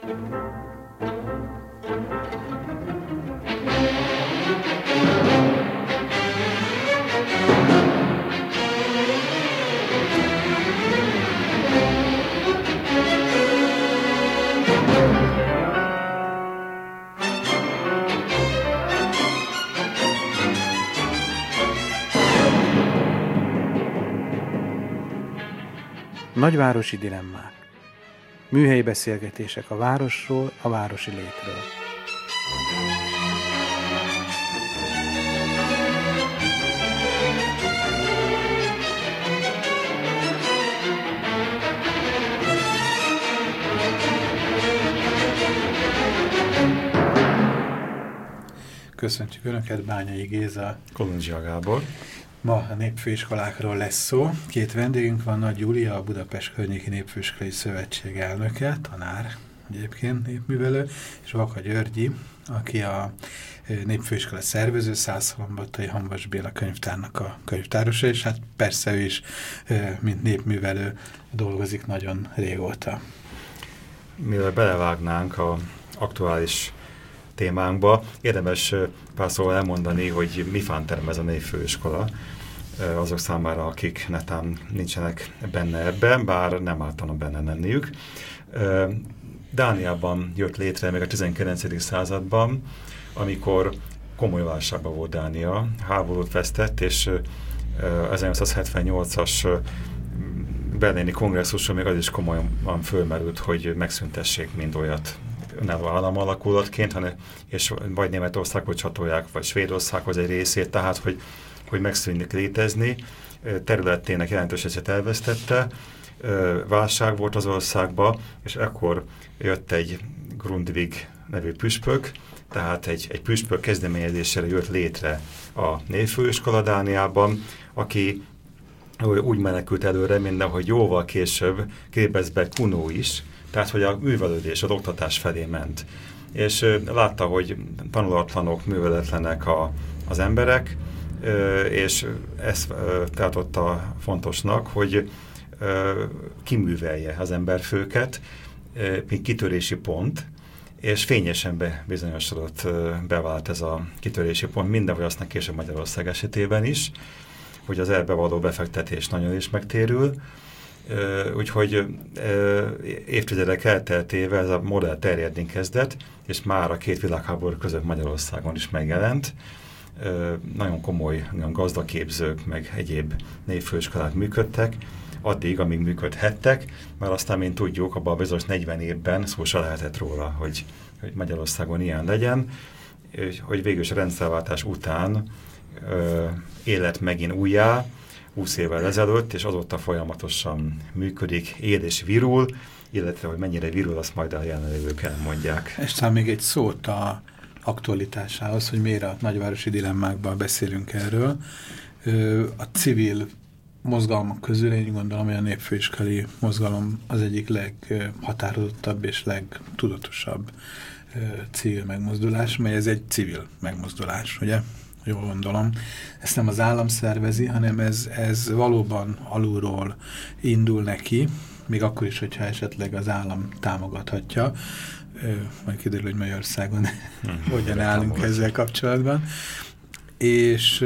Nagyvárosi dilemmák. Műhelyi beszélgetések a városról, a városi létről. Köszöntjük Önöket, Bányai Géza, Kolundzsia Gábor. Ma a népfőiskolákról lesz szó. Két vendégünk van, Nagy Júlia, a Budapest Környéki Népfőiskolai Szövetség elnöke, tanár egyébként, népművelő, és Vaka Györgyi, aki a népfőiskola szervező, Szászhalombattai Hamvas Béla könyvtárnak a könyvtárosa, és hát persze ő is, mint népművelő dolgozik nagyon régóta. Mivel belevágnánk az aktuális témánkba, érdemes pár szóval elmondani, hogy mifán terem ez a népfőiskola azok számára, akik netán nincsenek benne ebben, bár nem ártana benne lenniük. Dániában jött létre még a 19. században, amikor komoly válságban volt Dánia, háborút vesztett, és 1978-as berlini kongresszuson még az is komolyan fölmerült, hogy megszüntessék mind olyat önálló államalakulatként, és vagy Németországhoz csatolják, vagy Svédországhoz egy részét, tehát hogy megszűnik létezni. Területének jelentős részét elvesztette, válság volt az országba, és ekkor jött egy Grundtvig nevű püspök, tehát egy püspök kezdeményezésére jött létre a népfőiskola Dániában, aki úgy menekült előre, mindenhogy jóval később képezbe Kuno is, tehát, hogy a művelődés, az oktatás felé ment. És látta, hogy tanulatlanok, műveletlenek az emberek, és ezt tartotta fontosnak, hogy kiművelje az emberfőket, mint kitörési pont, és fényesen bizonyosodott, bevált ez a kitörési pont, mindenhogy aztán később Magyarország esetében is, hogy az ebbe való befektetés nagyon is megtérül. Úgyhogy évtizedek elteltével ez a modell terjedni kezdett, és már a két világháború között Magyarországon is megjelent. Nagyon komoly, nagyon gazdaképzők, meg egyéb népfőiskolák működtek, addig, amíg működhettek, mert aztán, mint tudjuk, abban a bizonyos 40 évben szó se lehetett róla, hogy Magyarországon ilyen legyen, hogy végül is a rendszerváltás után élet megint újjá, 20 évvel ezelőtt, és azóta folyamatosan működik, él és virul, illetve, hogy mennyire virul, azt majd a jelenlévők elmondják. És talán még egy szót a aktualitásához, hogy miért a nagyvárosi dilemmákban beszélünk erről. A civil mozgalmak közül én gondolom, hogy a népfőiskolai mozgalom az egyik leghatározottabb és legtudatosabb civil megmozdulás, mely ez egy civil megmozdulás, ugye? Jól gondolom. Ezt nem az állam szervezi, hanem ez valóban alulról indul neki, még akkor is, hogyha esetleg az állam támogathatja. Majd kiderül, hogy Magyarországon hogyan állunk ezzel kapcsolatban. És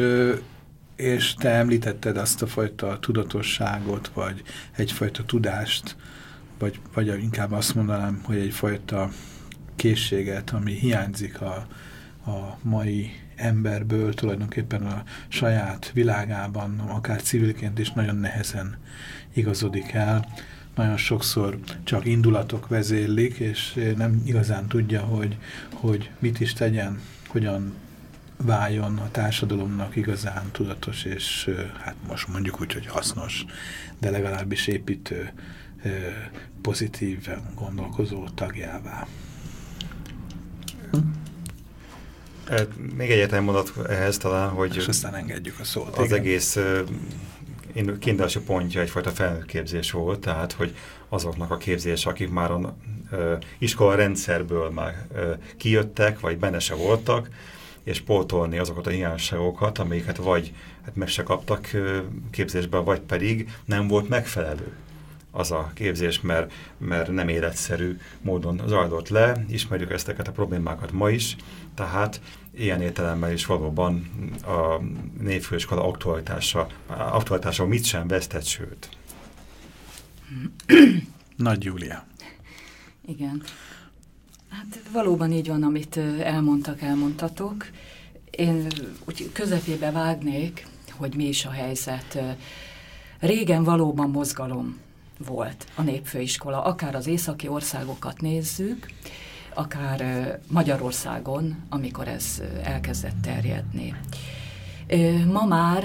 te említetted azt a fajta tudatosságot, vagy egyfajta tudást, vagy inkább azt mondanám, hogy egyfajta készséget, ami hiányzik a mai emberből, tulajdonképpen a saját világában, akár civilként is nagyon nehezen igazodik el. Nagyon sokszor csak indulatok vezérlik, és nem igazán tudja, hogy mit is tegyen, hogyan váljon a társadalomnak igazán tudatos, és hát most mondjuk úgy, hogy hasznos, de legalábbis építő, pozitív gondolkozó tagjává. Még egyetlen mondat ehhez talán, hogy és aztán engedjük a szót. Az igen. egész kiindulási pontja egyfajta felnőttképzés volt, tehát hogy azoknak a képzés, akik már az iskola rendszerből már kijöttek, vagy benne se voltak, és pótolni azokat a hiányosságokat, amiket vagy meg se kaptak képzésben, vagy pedig nem volt megfelelő az a képzés, mert nem életszerű módon zajlott le, ismerjük ezteket a problémákat ma is, tehát ilyen értelemmel is valóban a népfőiskola aktualitása mit sem vesztett, sőt. Nagy Júlia. Igen. Hát valóban így van, amit elmondtatok. Én úgy közepébe vágnék, hogy mi is a helyzet. Régen valóban mozgalom volt a népfőiskola, akár az északi országokat nézzük, akár Magyarországon, amikor ez elkezdett terjedni. Ma már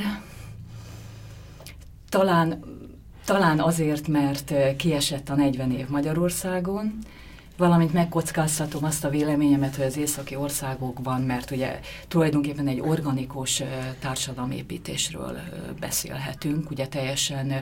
talán azért, mert kiesett a 40 év Magyarországon, valamint megkockáztatom azt a véleményemet, hogy az északi országokban, mert ugye tulajdonképpen egy organikus társadalomépítésről beszélhetünk, ugye teljesen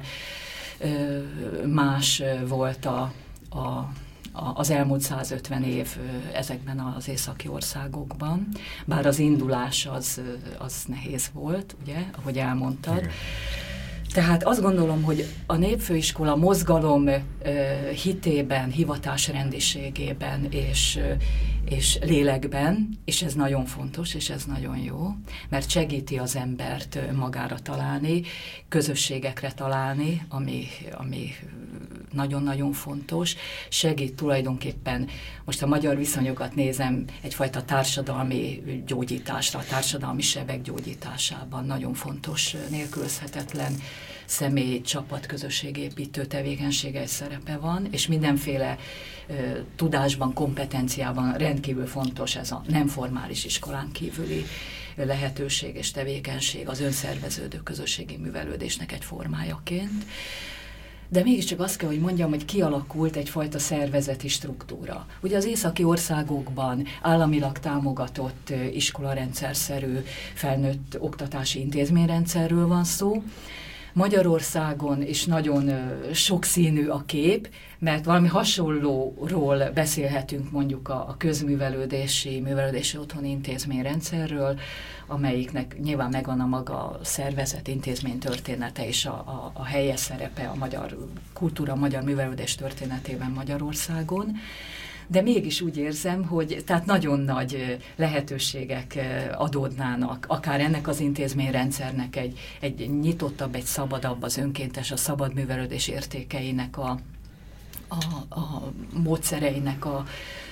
más volt az elmúlt 150 év ezekben az északi országokban, bár az indulás az nehéz volt, ugye, ahogy elmondtad. Igen. Tehát azt gondolom, hogy a népfőiskola mozgalom hitében, hivatásrendiségében és lélekben, és ez nagyon fontos, és ez nagyon jó, mert segíti az embert magára találni, közösségekre találni, ami nagyon-nagyon fontos, segít tulajdonképpen, most a magyar viszonyokat nézem, egyfajta társadalmi gyógyításra, társadalmi sebek gyógyításában nagyon fontos, nélkülözhetetlen személy, csapat, közösségépítő tevékenysége egy szerepe van, és mindenféle tudásban, kompetenciában rendkívül fontos ez a nem formális iskolán kívüli lehetőség és tevékenység az önszerveződő közösségi művelődésnek egy formájaként. De mégiscsak azt kell, hogy mondjam, hogy kialakult egyfajta szervezeti struktúra. Ugye az északi országokban államilag támogatott iskolarendszerszerű felnőtt oktatási intézményrendszerről van szó. Magyarországon is nagyon sokszínű a kép, mert valami hasonlóról beszélhetünk mondjuk a közművelődési otthoni intézményrendszerről, amelyiknek nyilván megvan a maga szervezet, intézménytörténete és a helyes szerepe a magyar kultúra, a magyar művelődés történetében Magyarországon. De mégis úgy érzem, hogy tehát nagyon nagy lehetőségek adódnának, akár ennek az intézményrendszernek egy nyitottabb, egy szabadabb, az önkéntes, a szabad művelődés értékeinek, a módszereinek a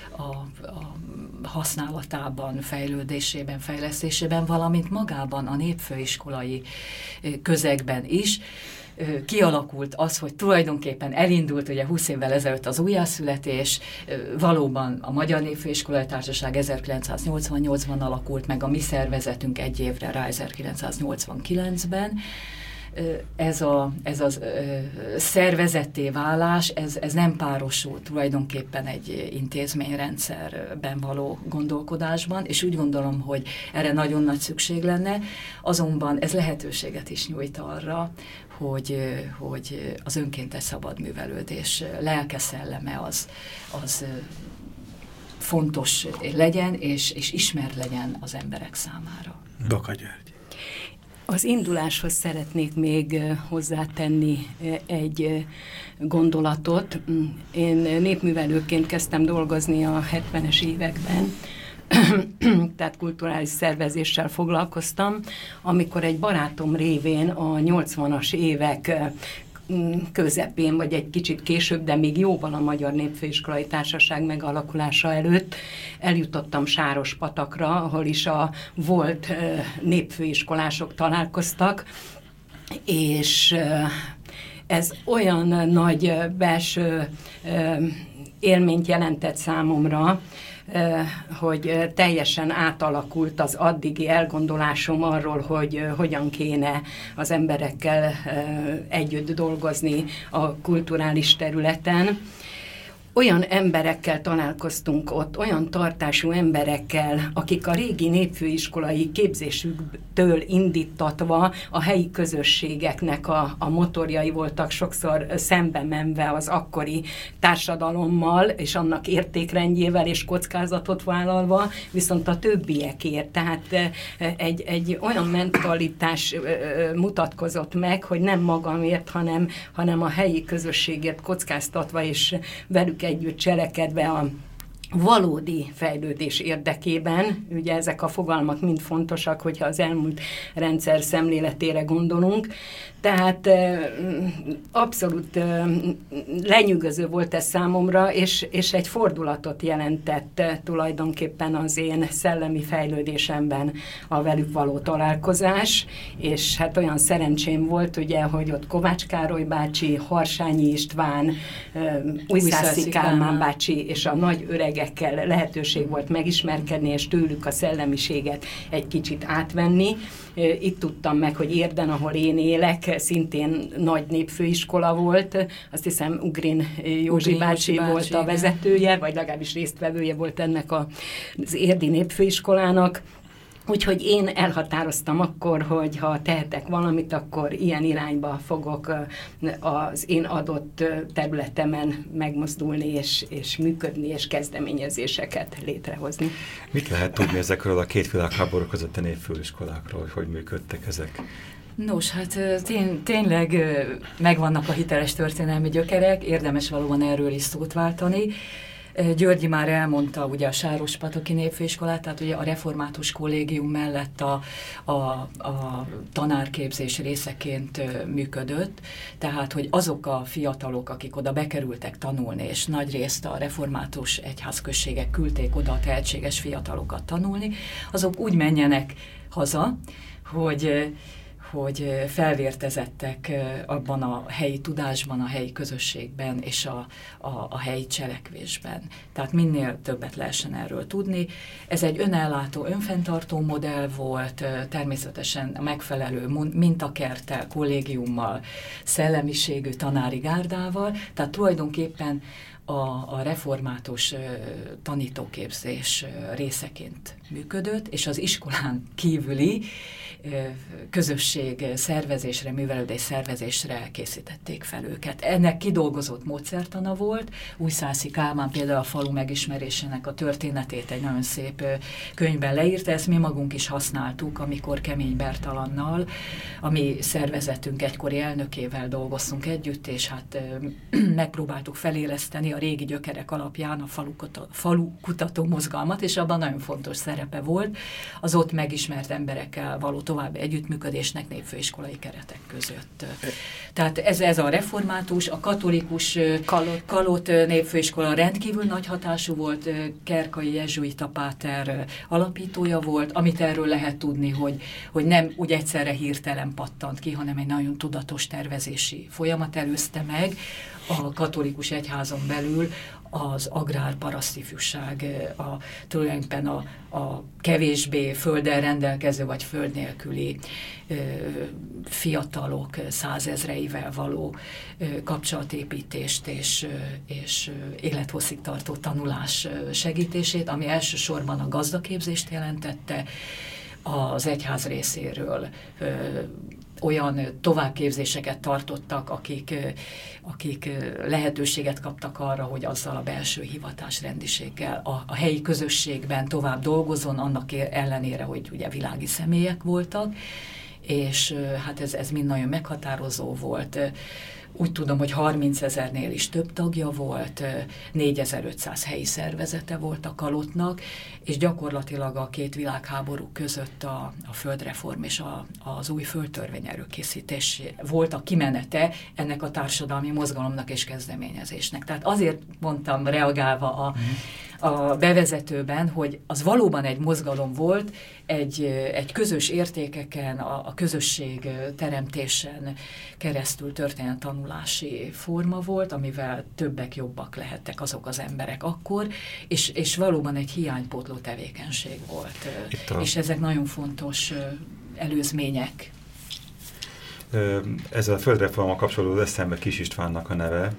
használatában, fejlődésében, fejlesztésében, valamint magában a népfőiskolai közegben is kialakult az, hogy tulajdonképpen elindult ugye 20 évvel ezelőtt az újjászületés, valóban a Magyar Népfőiskolai Társaság 1988-ban alakult meg, a mi szervezetünk egy évre rá 1989-ben. Ez a szervezetté válás, ez nem párosult tulajdonképpen egy intézményrendszerben való gondolkodásban, és úgy gondolom, hogy erre nagyon nagy szükség lenne, azonban ez lehetőséget is nyújt arra, hogy az önkéntes szabad művelődés lelke, szelleme az fontos legyen, és ismert legyen az emberek számára. Baka György. Az induláshoz szeretnék még hozzátenni egy gondolatot. Én népművelőként kezdtem dolgozni a 70-es években, tehát kulturális szervezéssel foglalkoztam, amikor egy barátom révén a 80-as évek közepén, vagy egy kicsit később, de még jóval a Magyar Népfőiskolai Társaság megalakulása előtt eljutottam Sárospatakra, ahol is a volt népfőiskolások találkoztak, és ez olyan nagy belső élményt jelentett számomra, hogy teljesen átalakult az addigi elgondolásom arról, hogy hogyan kéne az emberekkel együtt dolgozni a kulturális területen. olyan emberekkel találkoztunk ott, olyan tartású emberekkel, akik a régi népfőiskolai képzésüktől indítatva a helyi közösségeknek a motorjai voltak, sokszor szembe menve az akkori társadalommal, és annak értékrendjével és kockázatot vállalva, viszont a többiekért. Tehát egy olyan mentalitás mutatkozott meg, hogy nem magamért, hanem a helyi közösségért kockáztatva, és velük együtt cselekedve a valódi fejlődés érdekében. Ugye ezek a fogalmak mind fontosak, hogyha az elmúlt rendszer szemléletére gondolunk. Tehát abszolút lenyűgöző volt ez számomra, és egy fordulatot jelentett tulajdonképpen az én szellemi fejlődésemben a velük való találkozás, és hát olyan szerencsém volt, ugye, hogy ott Kovács Károly bácsi, Harsányi István, Újszászi Kálmán bácsi és a nagy öregekkel lehetőség volt megismerkedni, és tőlük a szellemiséget egy kicsit átvenni. Itt tudtam meg, hogy Érden, ahol én élek, szintén nagy népfőiskola volt. Azt hiszem Ugrin Józsi bácsi volt a vezetője, vagy legalábbis résztvevője volt ennek az érdi népfőiskolának. Úgyhogy én elhatároztam akkor, hogy ha tehetek valamit, akkor ilyen irányba fogok az én adott területemen megmozdulni, és működni, és kezdeményezéseket létrehozni. Mit lehet tudni ezekről a két világháború közötti népfőiskolákról, hogy működtek ezek? Nos, hát tényleg megvannak a hiteles történelmi gyökerek, érdemes valóban erről is szót váltani. Györgyi már elmondta ugye a Sárospataki népfőiskolát, tehát ugye a református kollégium mellett a tanárképzés részeként működött, tehát hogy azok a fiatalok, akik oda bekerültek tanulni, és nagyrészt a református egyházközségek küldték oda a tehetséges fiatalokat tanulni, azok úgy menjenek haza, hogy felvértezettek abban a helyi tudásban, a helyi közösségben és a helyi cselekvésben. Tehát minél többet lehessen erről tudni. Ez egy önellátó, önfenntartó modell volt, természetesen a megfelelő mintakerttel, kollégiummal, szellemiségű tanári gárdával, tehát tulajdonképpen a református tanítóképzés részeként működött, és az iskolán kívüli közösség szervezésre, művelődés szervezésre készítették fel őket. Ennek kidolgozott módszertana volt. Újszászi Kálmán például a falu megismerésének a történetét egy nagyon szép könyvben leírta, ezt mi magunk is használtuk, amikor Kemény Bertalannal, a mi szervezetünk egykori elnökével dolgoztunk együtt, és hát megpróbáltuk feléleszteni a régi gyökerek alapján a falukutató mozgalmat, és abban nagyon fontos szerepe volt az ott megismert emberekkel való további együttműködésnek népfőiskolai keretek között. Tehát ez a református, a katolikus Kalott népfőiskola rendkívül nagy hatású volt, Kerkai jezsuita páter alapítója volt, amit erről lehet tudni, hogy nem úgy egyszerre hirtelen pattant ki, hanem egy nagyon tudatos tervezési folyamat előzte meg a katolikus egyházon belül az agrárparasztifjúság, tulajdonképpen a kevésbé földdel rendelkező vagy föld nélküli fiatalok százezreivel való kapcsolatépítést és élethosszig tartó tanulás segítését, ami elsősorban a gazdaképzést jelentette az egyház részéről. Olyan továbbképzéseket tartottak, akik lehetőséget kaptak arra, hogy azzal a belső hivatásrendiséggel a helyi közösségben tovább dolgozzon, annak ellenére, hogy ugye világi személyek voltak, és hát ez mind nagyon meghatározó volt. Úgy tudom, hogy 30 000-nél is több tagja volt, 4500 helyi szervezete volt a Kalottnak, és gyakorlatilag a két világháború között a földreform és az új földtörvény előkészítés volt a kimenete ennek a társadalmi mozgalomnak és kezdeményezésnek. Tehát azért mondtam, reagálva a bevezetőben, hogy az valóban egy mozgalom volt, egy közös értékeken, a közösség teremtésen keresztül történő tanulási forma volt, amivel többek jobbak lehettek azok az emberek akkor, és valóban egy hiánypótló tevékenység volt. És ezek nagyon fontos előzmények. Ezzel a földreformmal kapcsolódó eszembe Kis Istvánnak a neve,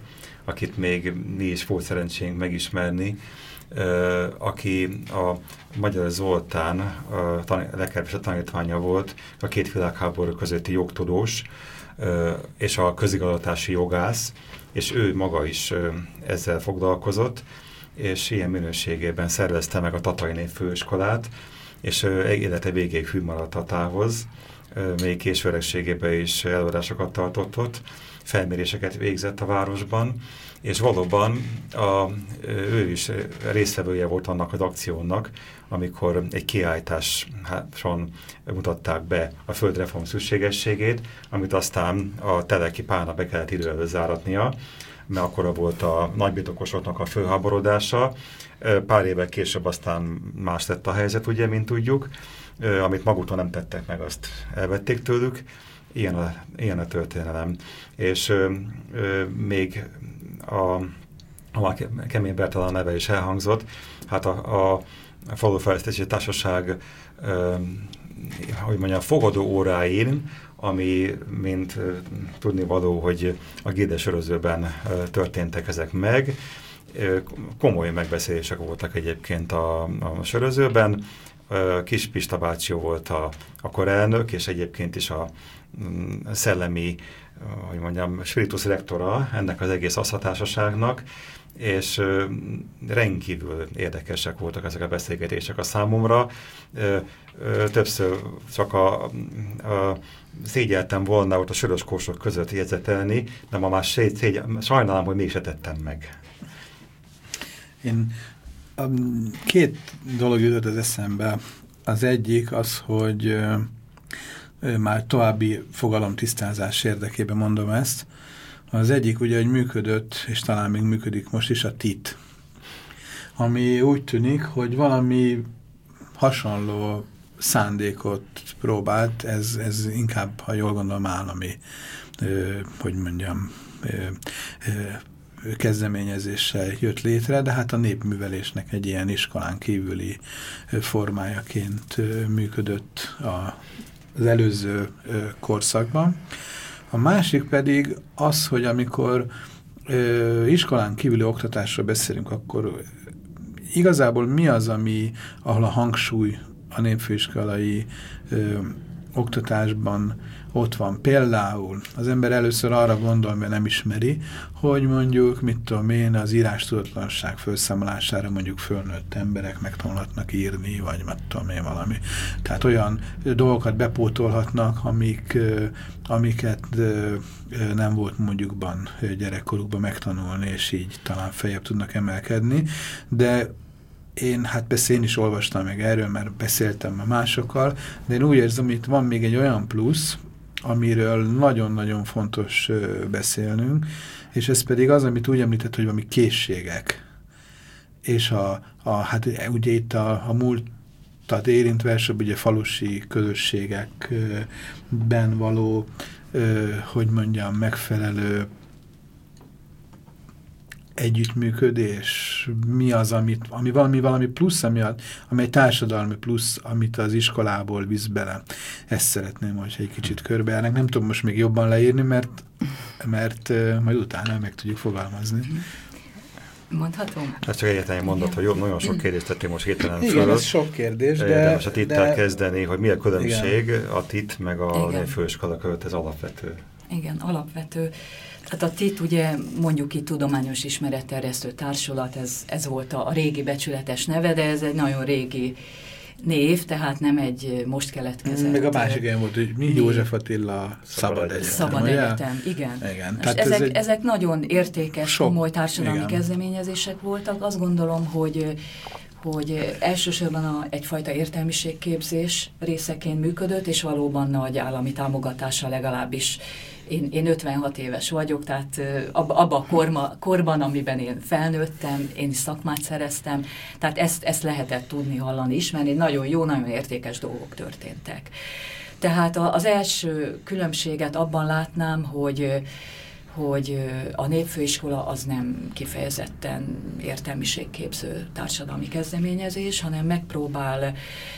akit még mi is volt szerencsénk megismerni, aki a Magyar Zoltán legkedvesebb tanítványa volt, a két világháború közötti jogtudós és a közigazgatási jogász, és ő maga is ezzel foglalkozott, és ilyen minőségében szervezte meg a Tatai Népfőiskolát, és élete végéig hű maradt Tatához, még késő öregségében is előadásokat tartott ott, felméréseket végzett a városban, és valóban ő is résztvevője volt annak az akciónak, amikor egy kiállításon mutatták be a földreform szükségességét, amit aztán a Teleki Pálna be kellett idő előtt záratnia, mert akkora volt a nagybirtokosoknak a fölháborodása. Pár évvel később aztán más lett a helyzet, ugye, mint tudjuk, amit maguktól nem tettek meg, azt elvették tőlük. Ilyen a történelem. És még a Kemény Bertalan neve is elhangzott, hát a Falufejlesztési Társaság hogy mondjam, fogadó óráin, ami, mint tudnivaló, hogy a Gédes Örözőben történtek ezek meg, komoly megbeszélések voltak egyébként a Sörözőben. Kis Pista bácsi volt a korelnök, és egyébként is a szellemi, hogy mondjam, spiritus lektora ennek az egész asztatársaságnak, és rendkívül érdekesek voltak ezek a beszélgetések a számomra. Többször csak szégyeltem volna ott a sörös kósok között jegyzetelni, de ma már sajnálom, hogy mégse tettem meg. Én két dolog jutott az eszembe. Az egyik az, hogy már további fogalomtisztázás érdekében mondom ezt. Az egyik ugye, hogy működött, és talán még működik most is a TIT, ami úgy tűnik, hogy valami hasonló szándékot próbált, ez inkább, ha jól gondolom, állami, hogy mondjam, kezdeményezéssel jött létre, de hát a népművelésnek egy ilyen iskolán kívüli formájaként működött az előző korszakban. A másik pedig az, hogy amikor iskolán kívüli oktatásról beszélünk, akkor igazából mi az, ahol a hangsúly a népfőiskolai oktatásban ott van. Például az ember először arra gondol, mert nem ismeri, hogy mondjuk, mit tudom én, az írástudatlanság felszámolására mondjuk fölnőtt emberek megtanulhatnak írni, vagy mit tudom én valami. Tehát olyan dolgokat bepótolhatnak, amiket nem volt mondjukban gyerekkorukban megtanulni, és így talán feljebb tudnak emelkedni, de hát persze én is olvastam meg erről, mert beszéltem a másokkal, de én úgy érzem, hogy itt van még egy olyan plusz, amiről nagyon-nagyon fontos beszélnünk, és ez pedig az, amit úgy említett, hogy valami készségek. És hát ugye itt a múltat érintve, elsőbb ugye falusi közösségekben való, hogy mondjam, megfelelő együttműködés, mi az, ami valami plusz, ami egy társadalmi plusz, amit az iskolából visz bele. Ezt szeretném, hogyha egy kicsit körbejárnak. Nem tudom most még jobban leírni, mert majd utána meg tudjuk fogalmazni. Mondhatom? Ez csak egyetlen mondat, hogy nagyon sok kérdést tettél most hirtelen föl. Igen, ez sok kérdés, de most a TIT-tel kezdeni, hogy mi a különbség a TIT meg a főiskola között, ez alapvető. Igen, alapvető. Tehát a TIT ugye mondjuk itt Tudományos Ismeretterjesztő Társulat, ez volt a régi becsületes neve, de ez egy nagyon régi név, tehát nem egy most keletkezett. Még a másik ilyen volt, hogy mi József Attila Szabad Egyetem. Szabad Egyetem, igen. Tehát ezek nagyon értékes, komoly társadalmi kezdeményezések voltak. Azt gondolom, hogy elsősorban egyfajta értelmiségképzés részeként működött, és valóban nagy állami támogatással legalábbis. Én 56 éves vagyok, tehát abban a korban, amiben én felnőttem, én is szakmát szereztem, tehát ezt lehetett tudni, hallani, ismerni, nagyon jó, nagyon értékes dolgok történtek. Tehát az első különbséget abban látnám, hogy a népfőiskola az nem kifejezetten értelmiségképző társadalmi kezdeményezés, hanem megpróbál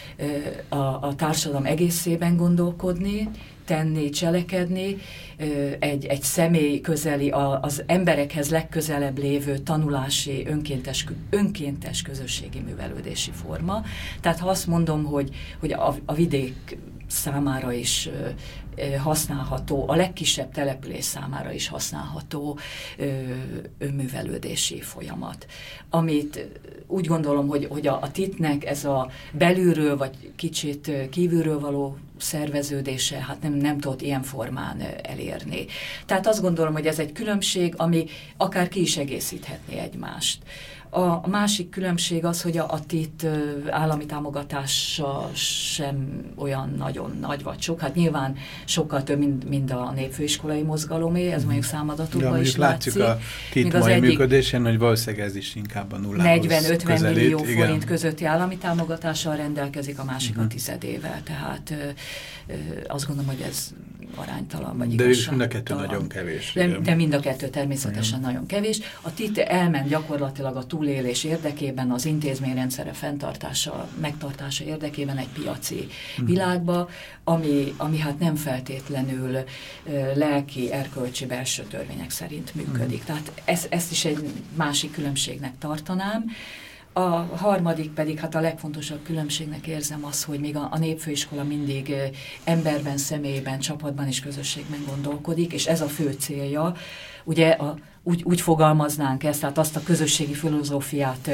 a társadalom egészében gondolkodni, tenni, cselekedni, egy személy közeli, az emberekhez legközelebb lévő tanulási, önkéntes közösségi művelődési forma. Tehát ha azt mondom, hogy a vidék számára is használható, a legkisebb település számára is használható önművelődési folyamat. Amit úgy gondolom, hogy a TIT-nek ez a belülről vagy kicsit kívülről való szerveződése, hát nem tudott ilyen formán elérni. Tehát azt gondolom, hogy ez egy különbség, ami akár ki is egészíthetné egymást. A másik különbség az, hogy a TIT állami támogatása sem olyan nagyon nagy vagy sok. Hát nyilván sokkal több, mint a népfőiskolai mozgalomé, ez mondjuk számadatokban is látszik. Látszik a TIT mai működésén, hogy valószínűleg ez is inkább a nullához 40-50 millió forint közötti állami támogatással rendelkezik, a másik a tizedével. Tehát azt gondolom, hogy ez aránytalan vagy igazságtalan. De mind a kettő nagyon kevés. De mind a kettő természetesen nagyon kevés. A TIT elment gyakorlatilag a túlélés érdekében, az intézményrendszere fenntartása, megtartása érdekében egy piaci világba, ami hát nem feltétlenül lelki, erkölcsi belső törvények szerint működik. Tehát ezt is egy másik különbségnek tartanám. A harmadik pedig, hát a legfontosabb különbségnek érzem az, hogy még a népfőiskola mindig emberben, személyben, csapatban és közösségben gondolkodik, és ez a fő célja. Ugye úgy fogalmaznánk ezt, tehát azt a közösségi filozófiát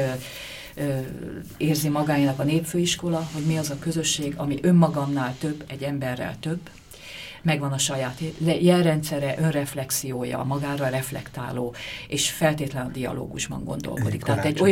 érzi magáénak a népfőiskola, hogy mi az a közösség, ami önmagamnál több, egy emberrel több, megvan a saját jelrendszere, önreflexiója, magára reflektáló, és feltétlenül a dialógusban gondolkodik. Tehát egy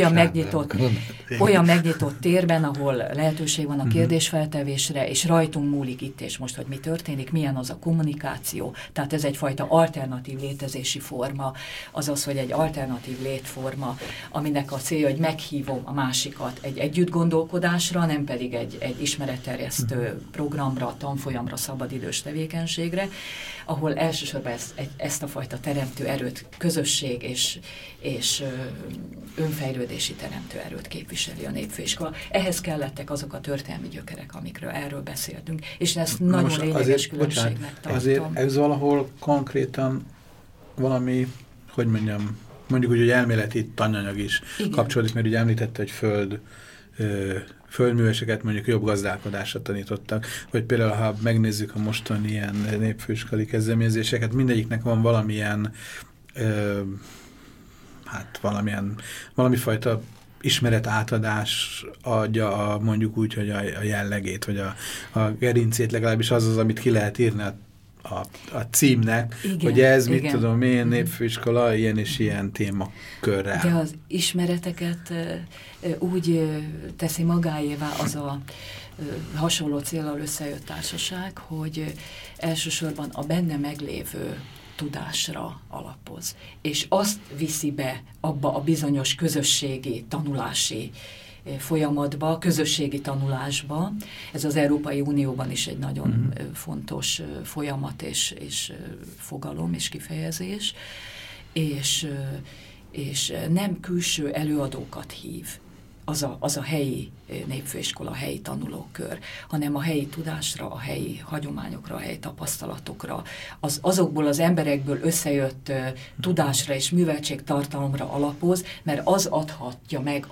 olyan megnyitott térben, ahol lehetőség van a kérdésfeltevésre, és rajtunk múlik itt és most, hogy mi történik, milyen az a kommunikáció. Tehát ez egyfajta alternatív létezési forma, azaz, hogy egy alternatív létforma, aminek a célja, hogy meghívom a másikat egy együttgondolkodásra, nem pedig egy ismeretterjesztő programra, tanfolyamra, szabadidős tevékenységre, ahol elsősorban ezt a fajta teremtő erőt, közösség és önfejlődési teremtő erőt képviseli a népfőiskola. Ehhez kellettek azok a történelmi gyökerek, amikről erről beszéltünk, és ezt nagyon lényeges különbségnek tartom. Azért ez valahol konkrétan valami, hogy mondjuk úgy, hogy elméleti tananyag is kapcsolódik, mert ugye említette, hogy földműveseket mondjuk jobb gazdálkodásra tanítottak, vagy például, ha megnézzük a mostani ilyen népfőiskolai kezdeményezéseket, mindegyiknek van valamilyen valamifajta ismeret átadás adja mondjuk úgy, hogy a jellegét, vagy a gerincét, legalábbis az, amit ki lehet írni a címnek, igen, hogy ez, mit tudom én, népfőiskola ilyen és ilyen témakörrel. De az ismereteket úgy teszi magáévá az a hasonló céllal összejött társaság, hogy elsősorban a benne meglévő tudásra alapoz, és azt viszi be abba a bizonyos közösségi tanulási folyamatba, közösségi tanulásba. Ez az Európai Unióban is egy nagyon fontos folyamat és fogalom és kifejezés, és nem külső előadókat hív az a helyi népfőiskola, a helyi tanulókör, hanem a helyi tudásra, a helyi hagyományokra, a helyi tapasztalatokra, azokból az emberekből összejött tudásra és műveltségtartalomra alapoz, mert az adhatja meg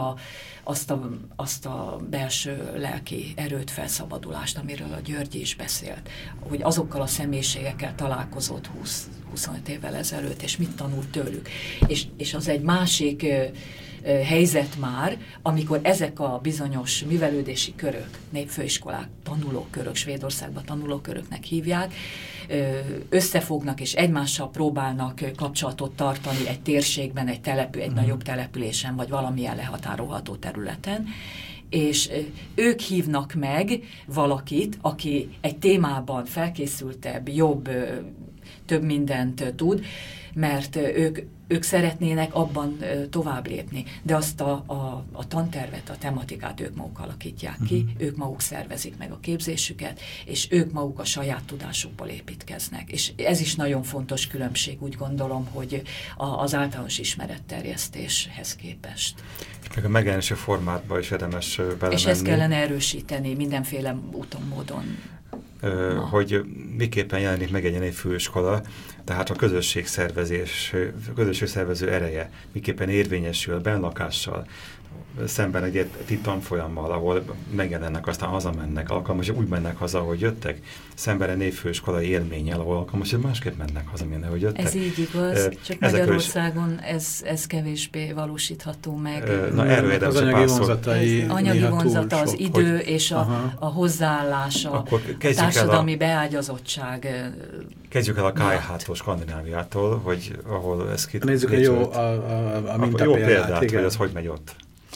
azt a belső lelki erőt, felszabadulást, amiről a György is beszélt, hogy azokkal a személyiségekkel találkozott 20-25 évvel ezelőtt, és mit tanult tőlük. És az egy másik helyzet már, amikor ezek a bizonyos művelődési körök, népfőiskolák, tanulókörök, Svédországban tanulóköröknek hívják, összefognak és egymással próbálnak kapcsolatot tartani egy térségben, egy nagyobb településen, vagy valamilyen lehatárolható területen, és ők hívnak meg valakit, aki egy témában felkészültebb, jobb több mindent tud, mert ők szeretnének abban tovább lépni, de azt a tantervet, a tematikát ők maguk alakítják ki, ők maguk szervezik meg a képzésüket, és ők maguk a saját tudásukból építkeznek. És ez is nagyon fontos különbség, úgy gondolom, hogy az általános ismeretterjesztéshez képest. És meg a megjelenési formátba is érdemes belemenni. És ezt kellene erősíteni mindenféle úton, módon. Hogy miképpen jelenik meg egy ilyen főiskola, tehát a közösségszervező ereje miképpen érvényesül bennlakással, szemben egy tanfolyammal, ahol megjelennek, aztán hazamennek, alkalmasan úgy mennek haza, ahogy jöttek, szemben a névfőiskolai élménnyel, ahol alkalmasan másképp mennek haza, mint ahogy jöttek. Ez így igaz, csak Magyarországon ez kevésbé valósítható meg. Na, erről érdemes az anyagi vonzatai. Anyagi vonzata, az idő és a hozzáállás, a társadalmi beágyazottság. Kezdjük el a KH-tól, Skandináviától, hogy ahol ez nézzük a jó a példát, hogy az hogy megy ott.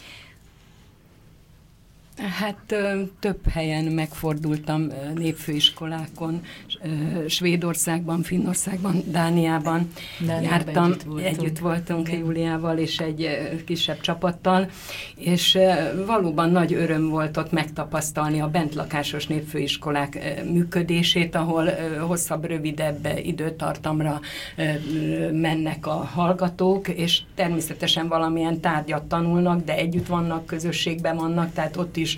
Hát több helyen megfordultam népfőiskolákon, Svédországban, Finnországban, Dániában jártam, együtt voltunk Júliával és egy kisebb csapattal, és valóban nagy öröm volt ott megtapasztalni a bentlakásos népfőiskolák működését, ahol hosszabb, rövidebb időtartamra mennek a hallgatók, és természetesen valamilyen tárgyat tanulnak, de együtt vannak, közösségben vannak, tehát ott is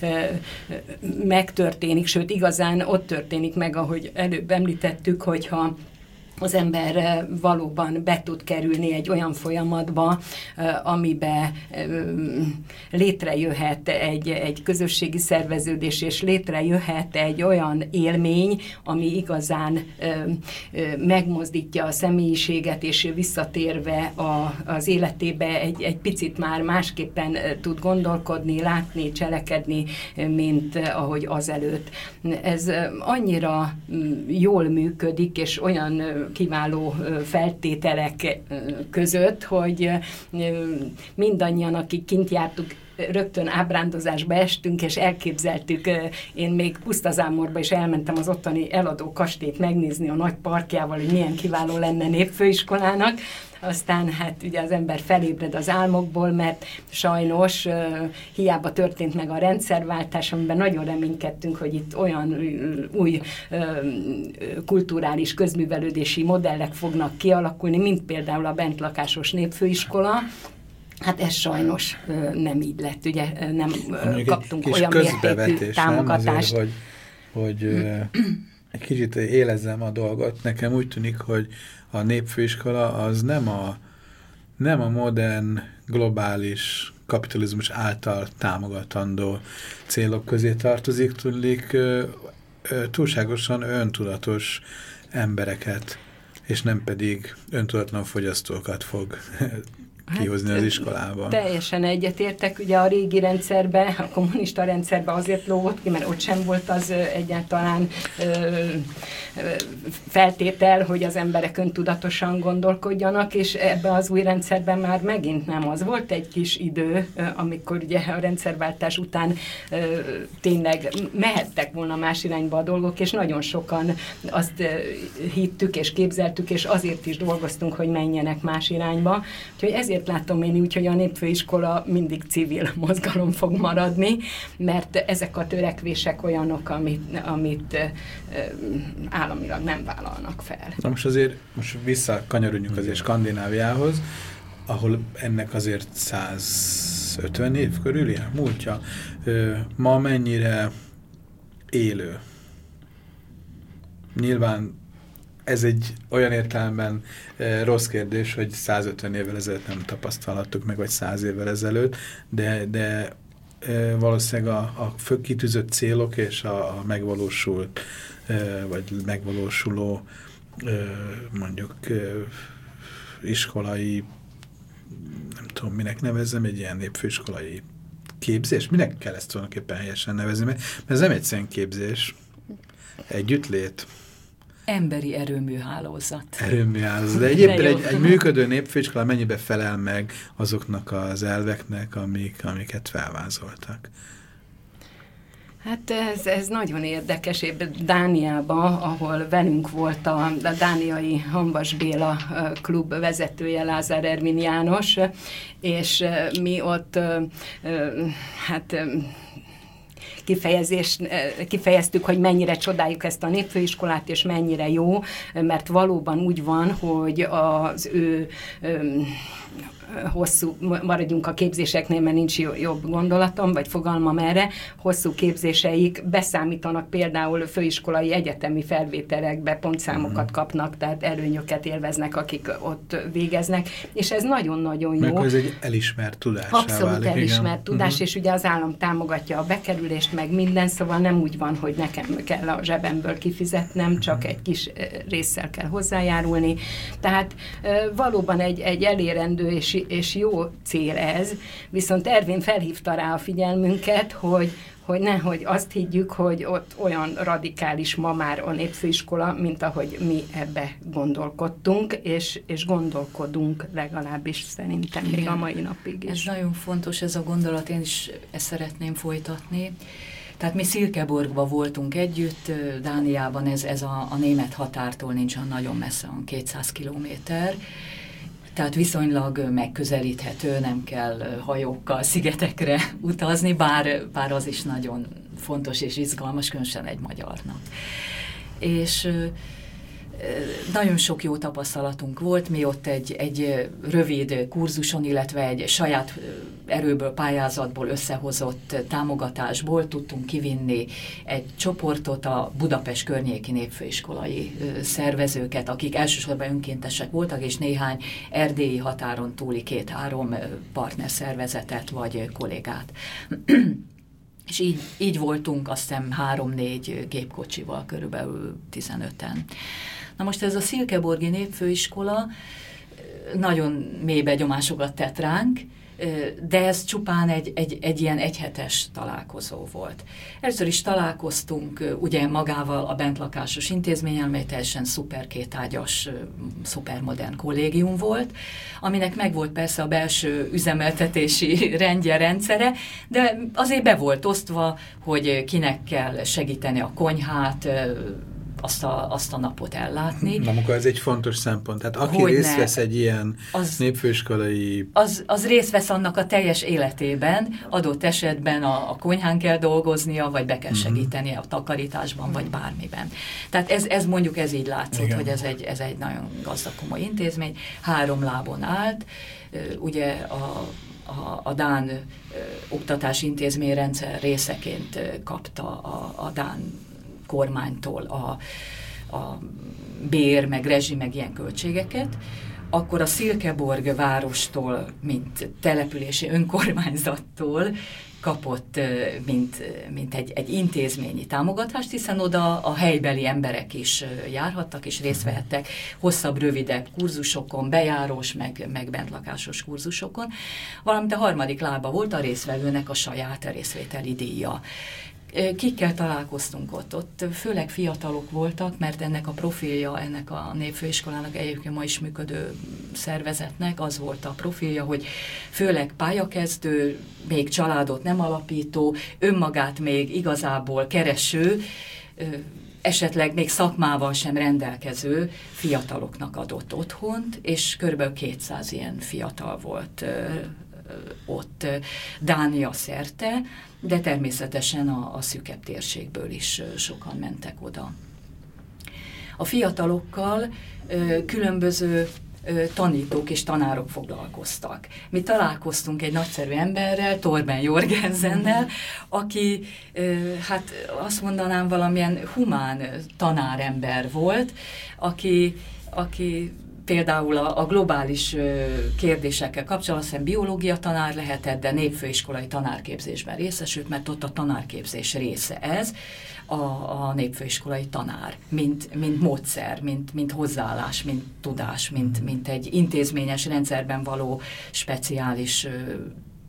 megtörténik, sőt igazán ott történik meg, ahogy előbb említettük, hogyha az ember valóban be tud kerülni egy olyan folyamatba, amiben létrejöhet egy közösségi szerveződés, és létrejöhet egy olyan élmény, ami igazán megmozdítja a személyiséget, és visszatérve az életébe egy picit már másképpen tud gondolkodni, látni, cselekedni, mint ahogy azelőtt. Ez annyira jól működik, és olyan kiváló feltételek között, hogy mindannyian, akik kint jártuk, rögtön ábrándozásba estünk, és elképzeltük, én még Pusztazámorba is elmentem az ottani eladó kastélyt megnézni a nagy parkjával, hogy milyen kiváló lenne népfőiskolának. Aztán hát ugye az ember felébred az álmokból, mert sajnos hiába történt meg a rendszerváltás, amiben nagyon reménykedtünk, hogy itt olyan új kulturális közművelődési modellek fognak kialakulni, mint például a bentlakásos népfőiskola. Hát ez sajnos nem így lett, ugye nem kaptunk olyan mértékű támogatást. Nem? Azért, hogy egy kicsit élezzem a dolgot. Nekem úgy tűnik, hogy a népfőiskola az nem a modern, globális kapitalizmus által támogatandó célok közé tartozik, tudnék túlságosan öntudatos embereket, és nem pedig öntudatlan fogyasztókat fog kihozni az iskolában. Teljesen egyetértek, ugye a régi rendszerben, a kommunista rendszerben azért lógott ki, mert ott sem volt az egyáltalán feltétel, hogy az emberek öntudatosan gondolkodjanak, és ebben az új rendszerben már megint nem az. Volt egy kis idő, amikor ugye a rendszerváltás után tényleg mehettek volna más irányba a dolgok, és nagyon sokan azt hittük és képzeltük, és azért is dolgoztunk, hogy menjenek más irányba. Úgyhogy ezért látom én úgy, hogy a népfőiskola mindig civil mozgalom fog maradni, mert ezek a törekvések olyanok, amit államilag nem vállalnak fel. Na most visszakanyarodjunk azért Skandináviához, ahol ennek azért 150 év körül ilyen múltja. Ma mennyire élő? Nyilván ez egy olyan értelemben rossz kérdés, hogy 150 évvel ezelőtt nem tapasztalhattuk meg, vagy 100 évvel ezelőtt, de valószínűleg a kitűzött célok és a megvalósult, vagy megvalósuló mondjuk iskolai, nem tudom, minek nevezzem, egy ilyen népfőiskolai képzés. Minek kell ezt tulajdonképpen helyesen nevezni? Mert ez nem egyszerűen képzés, együttlét. Emberi erőműhálózat. Erőműhálózat. De egyébként egy működő népfőiskola mennyibe felel meg azoknak az elveknek, amiket felvázoltak? Hát ez nagyon érdekes. Dániában, ahol velünk volt a dániai Hamvas Béla klub vezetője, Lázár Ervin János, és mi ott kifejeztük, hogy mennyire csodáljuk ezt a népfőiskolát, és mennyire jó, mert valóban úgy van, hogy az ő hosszú, maradjunk a képzéseknél, mert nincs jobb gondolatom, vagy fogalmam erre, hosszú képzéseik beszámítanak például főiskolai egyetemi felvételekbe, pontszámokat kapnak, tehát előnyöket élveznek, akik ott végeznek, és ez nagyon-nagyon jó. Mert ez egy elismert tudás. Abszolút elismert tudás, és ugye az állam támogatja a bekerülést, meg minden, szóval nem úgy van, hogy nekem kell a zsebemből kifizetnem, csak egy kis résszel kell hozzájárulni. Tehát valóban egy elérendő és jó cél ez, viszont Ervin felhívta rá a figyelmünket, hogy nehogy azt higgyük, hogy ott olyan radikális ma már a népfőiskola, mint ahogy mi ebbe gondolkodtunk, és gondolkodunk legalábbis szerintem még a mai napig is. Ez nagyon fontos, ez a gondolat, én is ezt szeretném folytatni. Tehát mi Silkeborgban voltunk együtt, Dániában ez a német határtól nincs olyan nagyon messze, 200 kilométer, tehát viszonylag megközelíthető, nem kell hajókkal szigetekre utazni, bár az is nagyon fontos és izgalmas, különösen egy magyarnak. És nagyon sok jó tapasztalatunk volt, mi ott egy rövid kurzuson, illetve egy saját erőből, pályázatból összehozott támogatásból tudtunk kivinni egy csoportot, a Budapest környéki népfőiskolai szervezőket, akik elsősorban önkéntesek voltak, és néhány erdélyi határon túli 2-3 partnerszervezetet vagy kollégát. És így voltunk, azt hiszem 3-4 gépkocsival, körülbelül 15-en. Na most ez a Silkeborgi népfőiskola nagyon mély benyomásokat tett ránk, de ez csupán egy ilyen egyhetes találkozó volt. Először is találkoztunk ugye magával a bentlakásos intézménnyel, mely teljesen szuper kétágyas, szupermodern kollégium volt, aminek megvolt persze a belső üzemeltetési rendje, rendszere, de azért be volt osztva, hogy kinek kell segíteni a konyhát, azt a napot ellátni. Na, akkor ez egy fontos szempont. Tehát aki részt vesz egy ilyen népfőiskolai... Az részt vesz annak a teljes életében, adott esetben a konyhán kell dolgoznia, vagy be kell segítenie a takarításban, vagy bármiben. Tehát ez mondjuk ez így látszott, igen, hogy ez egy nagyon gazdag, komoly intézmény. 3 lábon állt. Ugye a dán oktatási intézményrendszer részeként kapta a dán kormánytól a bér, meg rezsi, meg ilyen költségeket, akkor a Silkeborg várostól, mint települési önkormányzattól kapott, mint egy intézményi támogatást, hiszen oda a helybeli emberek is járhattak, és részt vehettek hosszabb, rövidebb kurzusokon, bejárós, meg bentlakásos kurzusokon, valamint a harmadik lába volt a résztvevőnek a saját részvételi díja. Kikkel találkoztunk ott főleg fiatalok voltak, mert ennek a profilja, ennek a népfőiskolának, egyébként ma is működő szervezetnek az volt a profilja, hogy főleg pályakezdő, még családot nem alapító, önmagát még igazából kereső, esetleg még szakmával sem rendelkező fiataloknak adott otthont, és kb. 200 ilyen fiatal volt ott Dánia szerte, de természetesen a szűkebb térségből is sokan mentek oda. A fiatalokkal különböző tanítók és tanárok foglalkoztak. Mi találkoztunk egy nagyszerű emberrel, Torben Jorgensennel, aki, hát azt mondanám, valamilyen humán tanárember volt, aki például a globális kérdésekkel kapcsolatban aztán biológia tanár lehetett, de népfőiskolai tanárképzésben részesült, mert ott a tanárképzés része ez, a népfőiskolai tanár, mint módszer, mint hozzáállás, mint tudás, mint egy intézményes rendszerben való speciális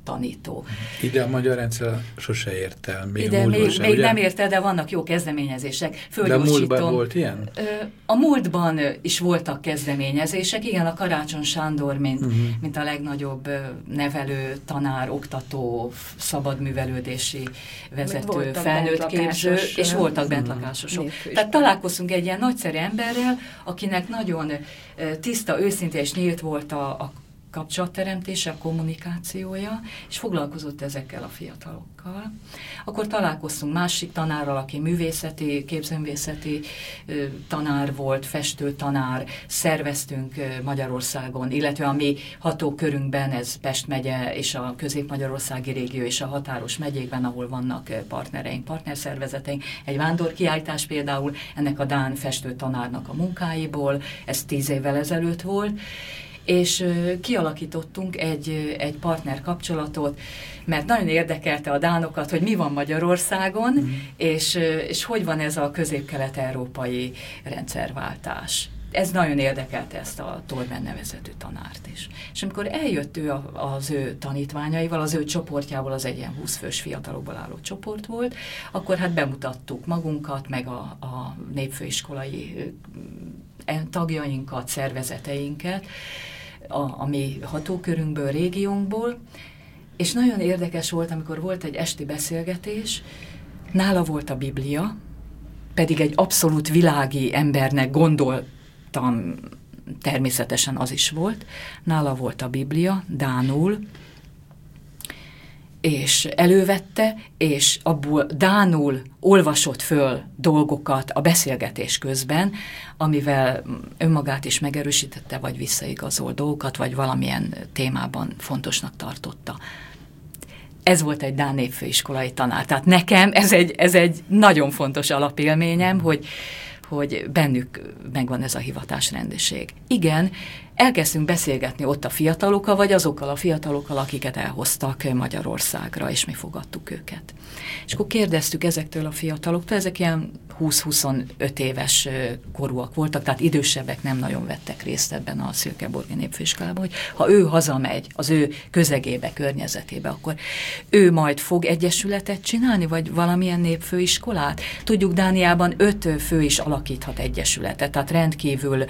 tanító. Ide a magyar rendszer sose ért el. Még nem ért el, de vannak jó kezdeményezések. De a múltban volt ilyen? A múltban is voltak kezdeményezések. Igen, a Karácsony Sándor, mint a legnagyobb nevelő, tanár, oktató, szabadművelődési vezető, felnőtt képző, és voltak bentlakásosok. Tehát találkoztunk egy ilyen nagyszerű emberrel, akinek nagyon tiszta, őszinte és nyílt volt a kapcsolatteremtése, a kommunikációja, és foglalkozott ezekkel a fiatalokkal. Akkor találkoztunk másik tanárral, aki művészeti, képzőművészeti tanár volt, festőtanár, szerveztünk Magyarországon, illetve a mi hatókörünkben, ez Pest megye és a Közép-Magyarországi régió és a határos megyékben, ahol vannak partnereink, partnerszervezeteink. Egy vándorkiállítás például ennek a dán festőtanárnak a munkáiból, ez 10 évvel ezelőtt volt, és kialakítottunk egy partner kapcsolatot, mert nagyon érdekelte a dánokat, hogy mi van Magyarországon, és hogy van ez a közép-kelet-európai rendszerváltás. Ez nagyon érdekelte ezt a Torben nevezetű tanárt is. És amikor eljött ő az ő tanítványaival, az ő csoportjából, az egy ilyen 20 fős fiatalokból álló csoport volt, akkor hát bemutattuk magunkat, meg a népfőiskolai tagjainkat, szervezeteinket, a mi hatókörünkből, régiónkból, és nagyon érdekes volt, amikor volt egy esti beszélgetés, nála volt a Biblia, pedig egy abszolút világi embernek gondoltam, természetesen az is volt, nála volt a Biblia, dánul, és elővette, és abból dánul olvasott föl dolgokat a beszélgetés közben, amivel önmagát is megerősítette, vagy visszaigazol dolgokat, vagy valamilyen témában fontosnak tartotta. Ez volt egy dán népfőiskolai tanár. Tehát nekem ez egy nagyon fontos alapélményem, hogy bennük megvan ez a hivatásrendiség. Igen, elkezdtünk beszélgetni ott a fiatalokkal, vagy azokkal a fiatalokkal, akiket elhoztak Magyarországra, és mi fogadtuk őket. És akkor kérdeztük ezektől a fiataloktól, ezek ilyen 20-25 éves korúak voltak, tehát idősebbek nem nagyon vettek részt ebben a Szilkeborgi népfőiskolában, hogy ha ő hazamegy az ő közegébe, környezetébe, akkor ő majd fog egyesületet csinálni, vagy valamilyen népfőiskolát? Tudjuk, Dániában 5 fő is alakíthat egyesületet, tehát rendkívül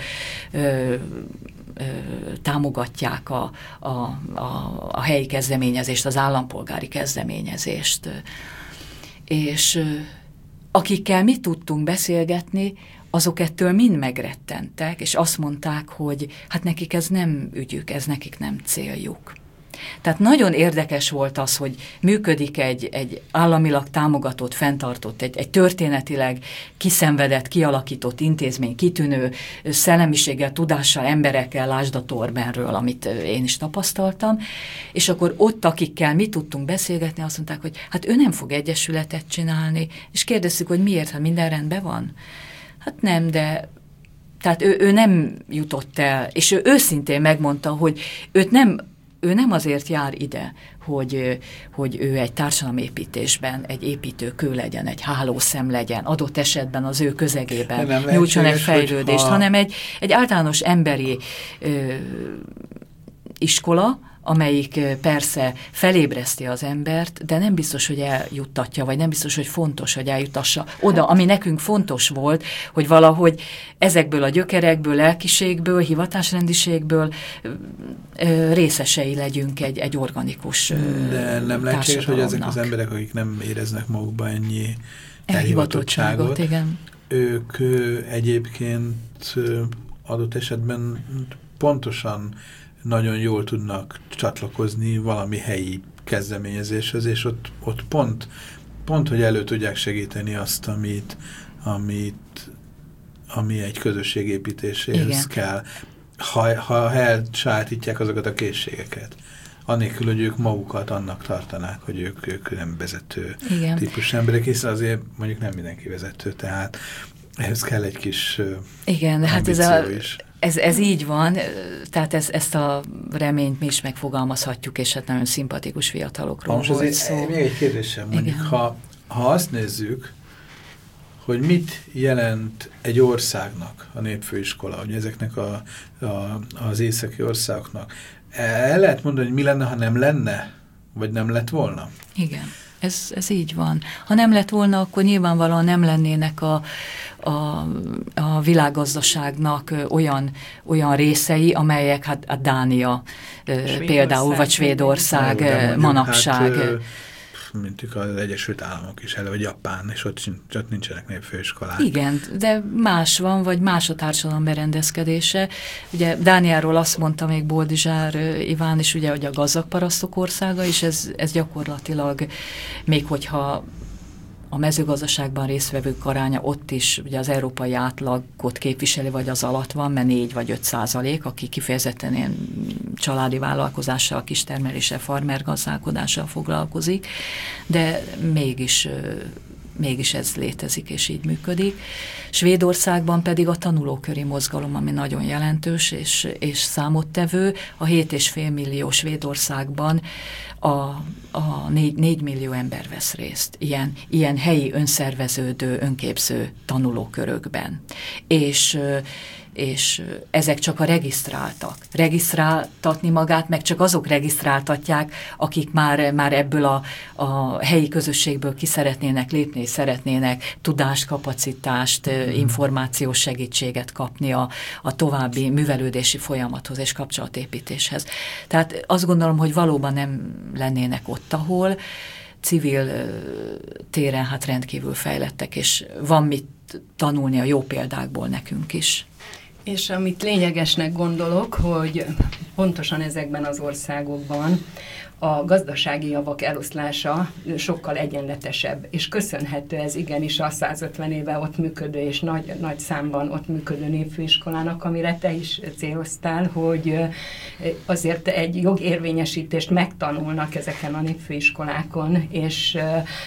támogatják a helyi kezdeményezést, az állampolgári kezdeményezést. És akikkel mi tudtunk beszélgetni, azok ettől mind megrettentek, és azt mondták, hogy hát nekik ez nem ügyük, ez nekik nem céljuk. Tehát nagyon érdekes volt az, hogy működik egy államilag támogatott, fenntartott, egy történetileg kiszenvedett, kialakított intézmény, kitűnő szellemiséggel, tudással, emberekkel, lásd a Torbenről, amit én is tapasztaltam, és akkor ott, akikkel mi tudtunk beszélgetni, azt mondták, hogy hát ő nem fog egyesületet csinálni, és kérdeztük, hogy miért, ha minden rendben van? Hát nem, de tehát ő nem jutott el, és ő őszintén megmondta, hogy ő nem azért jár ide, hogy ő egy társadalomépítésben egy építőkő legyen, egy hálószem legyen, adott esetben az ő közegében nyújtson egy fejlődést, hanem egy általános emberi iskola, amelyik persze felébreszti az embert, de nem biztos, hogy eljuttatja, vagy nem biztos, hogy fontos, hogy eljutassa oda, ami nekünk fontos volt, hogy valahogy ezekből a gyökerekből, lelkiségből, hivatásrendiségből részesei legyünk egy organikus de nem lehetséges, hogy ezek az emberek, akik nem éreznek magukba ennyi elhivatottságot, igen. Ők egyébként adott esetben pontosan nagyon jól tudnak csatlakozni valami helyi kezdeményezéshez, és ott pont, hogy elő tudják segíteni azt, ami egy közösségépítéséhez kell, ha elsajátítják azokat a készségeket. Annélkül, hogy ők magukat annak tartanák, hogy ők nem vezető típus emberek, hiszen azért mondjuk nem mindenki vezető, tehát ehhez kell egy kis ambíció is. Ez így van, tehát ezt a reményt mi is megfogalmazhatjuk, és hát nagyon szimpatikus fiatalokról volt szó. Még egy kérdésem, mondjuk, ha azt nézzük, hogy mit jelent egy országnak a népfőiskola, hogy ezeknek az északi országoknak, el lehet mondani, hogy mi lenne, ha nem lenne Vagy nem lett volna? Igen, ez így van. Ha nem lett volna, akkor nyilvánvalóan nem lennének a világgazdaságnak olyan részei, részei, hát a Dánia például, vagy Svédország manapság. Hát, mint az Egyesült Államok is, vagy Japán, és ott nincsenek népfőiskolák. Igen, de más van, vagy más a társadalom berendezkedése. Ugye Dániáról azt mondta még Boldizsár Iván is, ugye, hogy a gazdag parasztok országa, és ez gyakorlatilag, még hogyha a mezőgazdaságban résztvevők aránya ott is ugye az európai átlagot képviseli, vagy az alatt van, mert 4 vagy 5%, aki kifejezetten ilyen családi vállalkozással, kistermeléssel, farmergazdálkodással foglalkozik, de mégis ez létezik, és így működik. Svédországban pedig a tanulóköri mozgalom, ami nagyon jelentős és számottevő. A 7,5 millió Svédországban a 4 millió ember vesz részt ilyen helyi önszerveződő, önképző tanulókörökben. És ezek csak a regisztráltak. Regisztráltatni magát, meg csak azok regisztráltatják, akik már ebből a helyi közösségből ki szeretnének lépni, és szeretnének tudást, kapacitást, információs segítséget kapni a további művelődési folyamathoz és kapcsolatépítéshez. Tehát azt gondolom, hogy valóban nem lennének ott, ahol civil téren hát rendkívül fejlettek, és van mit tanulni a jó példákból nekünk is. És amit lényegesnek gondolok, hogy pontosan ezekben az országokban a gazdasági javak eloszlása sokkal egyenletesebb, és köszönhető ez igenis a 150 éve ott működő és nagy számban ott működő népfőiskolának, amire te is céloztál, hogy azért egy jogérvényesítést megtanulnak ezeken a népfőiskolákon, és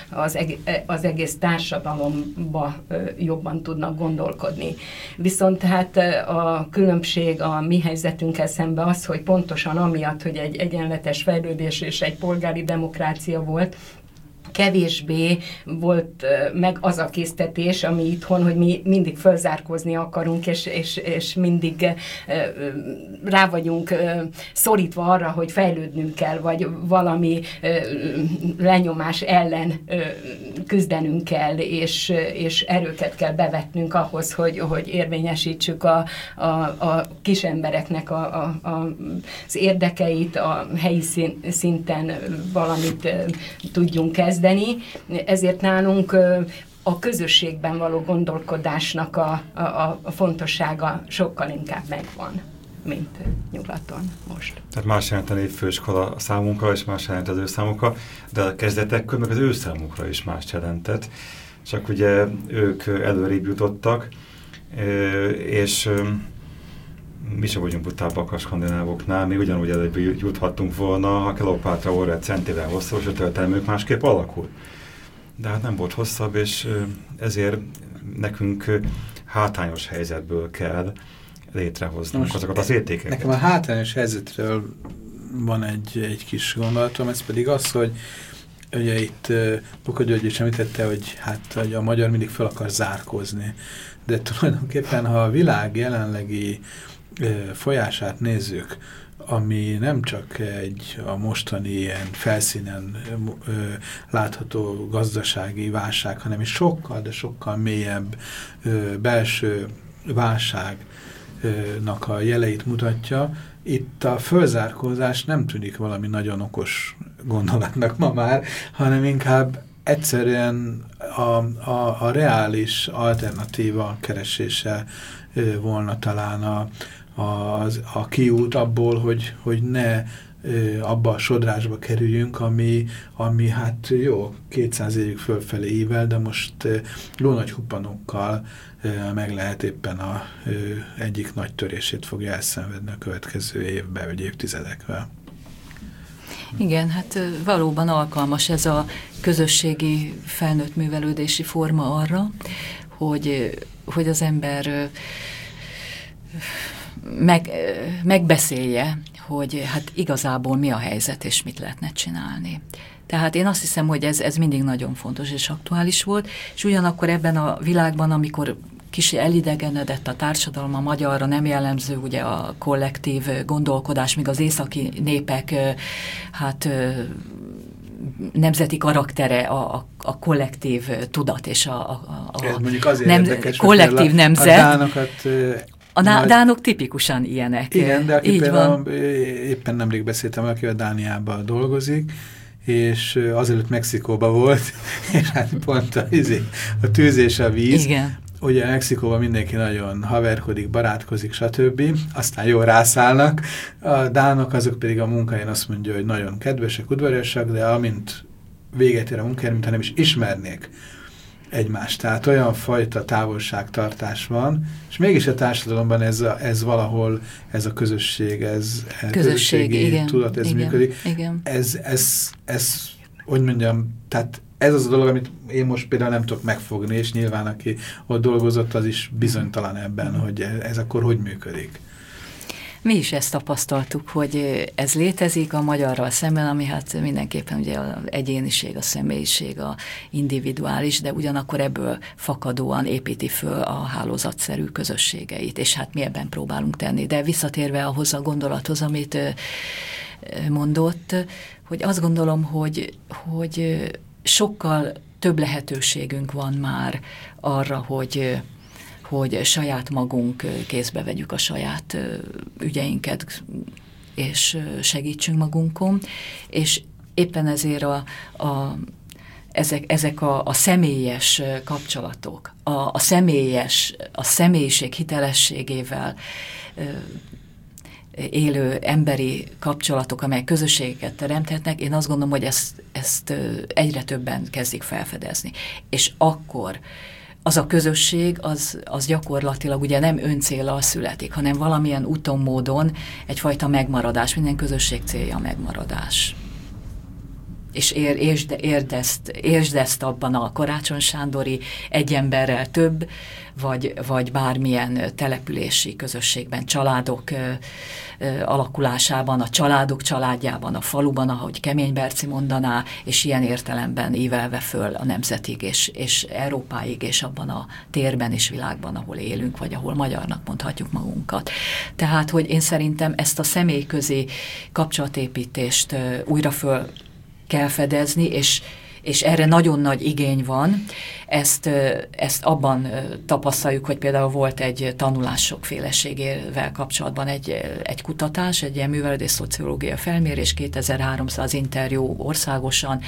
az egész társadalomba jobban tudnak gondolkodni. Viszont hát a különbség a mi helyzetünkkel szemben az, hogy pontosan amiatt, hogy egy egyenletes fejlődés és egy polgári demokrácia volt, kevésbé volt meg az a késztetés, ami itthon, hogy mi mindig fölzárkózni akarunk, és mindig rá vagyunk szorítva arra, hogy fejlődnünk kell, vagy valami lenyomás ellen küzdenünk kell, és erőket kell bevetnünk ahhoz, hogy érvényesítsük a kis embereknek az érdekeit, a helyi szinten valamit tudjunk kezdeni. Ezért nálunk a közösségben való gondolkodásnak a fontossága sokkal inkább megvan, mint nyugaton most. Tehát más jelent a népfőiskola a számunkra, és más jelent az ő számukra, de a kezdetekkor meg az ő számukra is más jelentett. Csak ugye ők előrébb jutottak, és mi sem vagyunk butábbak a skandinávoknál, még ugyanúgy előbb juthattunk volna, ha Kleopátra óra centivel hosszabb, és a történelmük másképp alakul. De hát nem volt hosszabb, és ezért nekünk hátrányos helyzetből kell létrehoznunk azokat az értékeket. Nekem a hátrányos helyzetről van egy kis gondolatom, ez pedig az, hogy ugye itt Puka György is említette, hogy a magyar mindig fel akar zárkózni. De tulajdonképpen, ha a világ jelenlegi folyását nézzük, ami nem csak a mostani ilyen felszínen látható gazdasági válság, hanem is sokkal, de sokkal mélyebb belső válságnak a jeleit mutatja. Itt a fölzárkózás nem tűnik valami nagyon okos gondolatnak ma már, hanem inkább egyszerűen a reális alternatíva keresése volna talán a kiút abból, hogy ne abba a sodrásba kerüljünk, ami hát jó, 200 évig fölfelé ível, de most lónagy huppanokkal meg lehet éppen egyik nagy törését fogja elszenvedni a következő évben, vagy évtizedekben. Igen, hát valóban alkalmas ez a közösségi felnőtt művelődési forma arra, hogy az ember megbeszélje, hogy hát igazából mi a helyzet, és mit lehetne csinálni. Tehát én azt hiszem, hogy ez mindig nagyon fontos és aktuális volt, és ugyanakkor ebben a világban, amikor kicsi elidegenedett a társadalom, a magyarra nem jellemző ugye a kollektív gondolkodás, míg az északi népek hát nemzeti karaktere, a kollektív tudat és a mondjuk azért érdekes, kollektív nemzet. A dánokat... A dánok tipikusan ilyenek. Igen, de aki így például van. éppen nemrég beszéltem, aki a Dániában dolgozik, és azelőtt Mexikóban volt, és hát pont a tűz és a víz. Igen. Ugye Mexikóban mindenki nagyon haverkodik, barátkozik, stb. Aztán jól rászállnak. A dánok azok pedig a munkáján azt mondja, hogy nagyon kedvesek, udvariasak, de amint véget ér a munkáján, mintha nem is ismernék egymást. Tehát olyan fajta távolságtartás van, és mégis a társadalomban ez valahol, ez a közösség, közösségi igen, tudat, ez igen, működik. Igen. Ez, hogy mondjam, tehát ez az a dolog, amit én most például nem tudok megfogni, és nyilván aki ott dolgozott, az is bizonytalan ebben, hogy ez akkor hogy működik. Mi is ezt tapasztaltuk, hogy ez létezik a magyarral szemben, ami hát mindenképpen ugye az egyéniség, a személyiség, a individuális, de ugyanakkor ebből fakadóan építi föl a hálózatszerű közösségeit, és hát mi ebben próbálunk tenni. De visszatérve ahhoz a gondolathoz, amit mondott, hogy azt gondolom, hogy sokkal több lehetőségünk van már arra, hogy saját magunk kézbe vegyük a saját ügyeinket, és segítsünk magunkon, és éppen ezért ezek a személyes kapcsolatok, a személyiség hitelességével élő emberi kapcsolatok, amelyek közösségeket teremthetnek, én azt gondolom, hogy ezt egyre többen kezdik felfedezni. És akkor az a közösség, az gyakorlatilag ugye nem öncéllal születik, hanem valamilyen úton, módon egyfajta megmaradás. Minden közösség célja a megmaradás. És értsd ezt abban a Karácsony Sándori egy emberrel több, vagy bármilyen települési közösségben, családok alakulásában, a családok családjában, a faluban, ahogy Kemény Berci mondaná, és ilyen értelemben ívelve föl a nemzetig, és Európáig, és abban a térben és világban, ahol élünk, vagy ahol magyarnak mondhatjuk magunkat. Tehát, hogy én szerintem ezt a személyközi kapcsolatépítést újra föl kell fedezni, és erre nagyon nagy igény van. Ezt abban tapasztaljuk, hogy például volt egy tanulás sokféleségével kapcsolatban egy kutatás, egy ilyen művelődés szociológia felmérés, 2300 interjú országosan.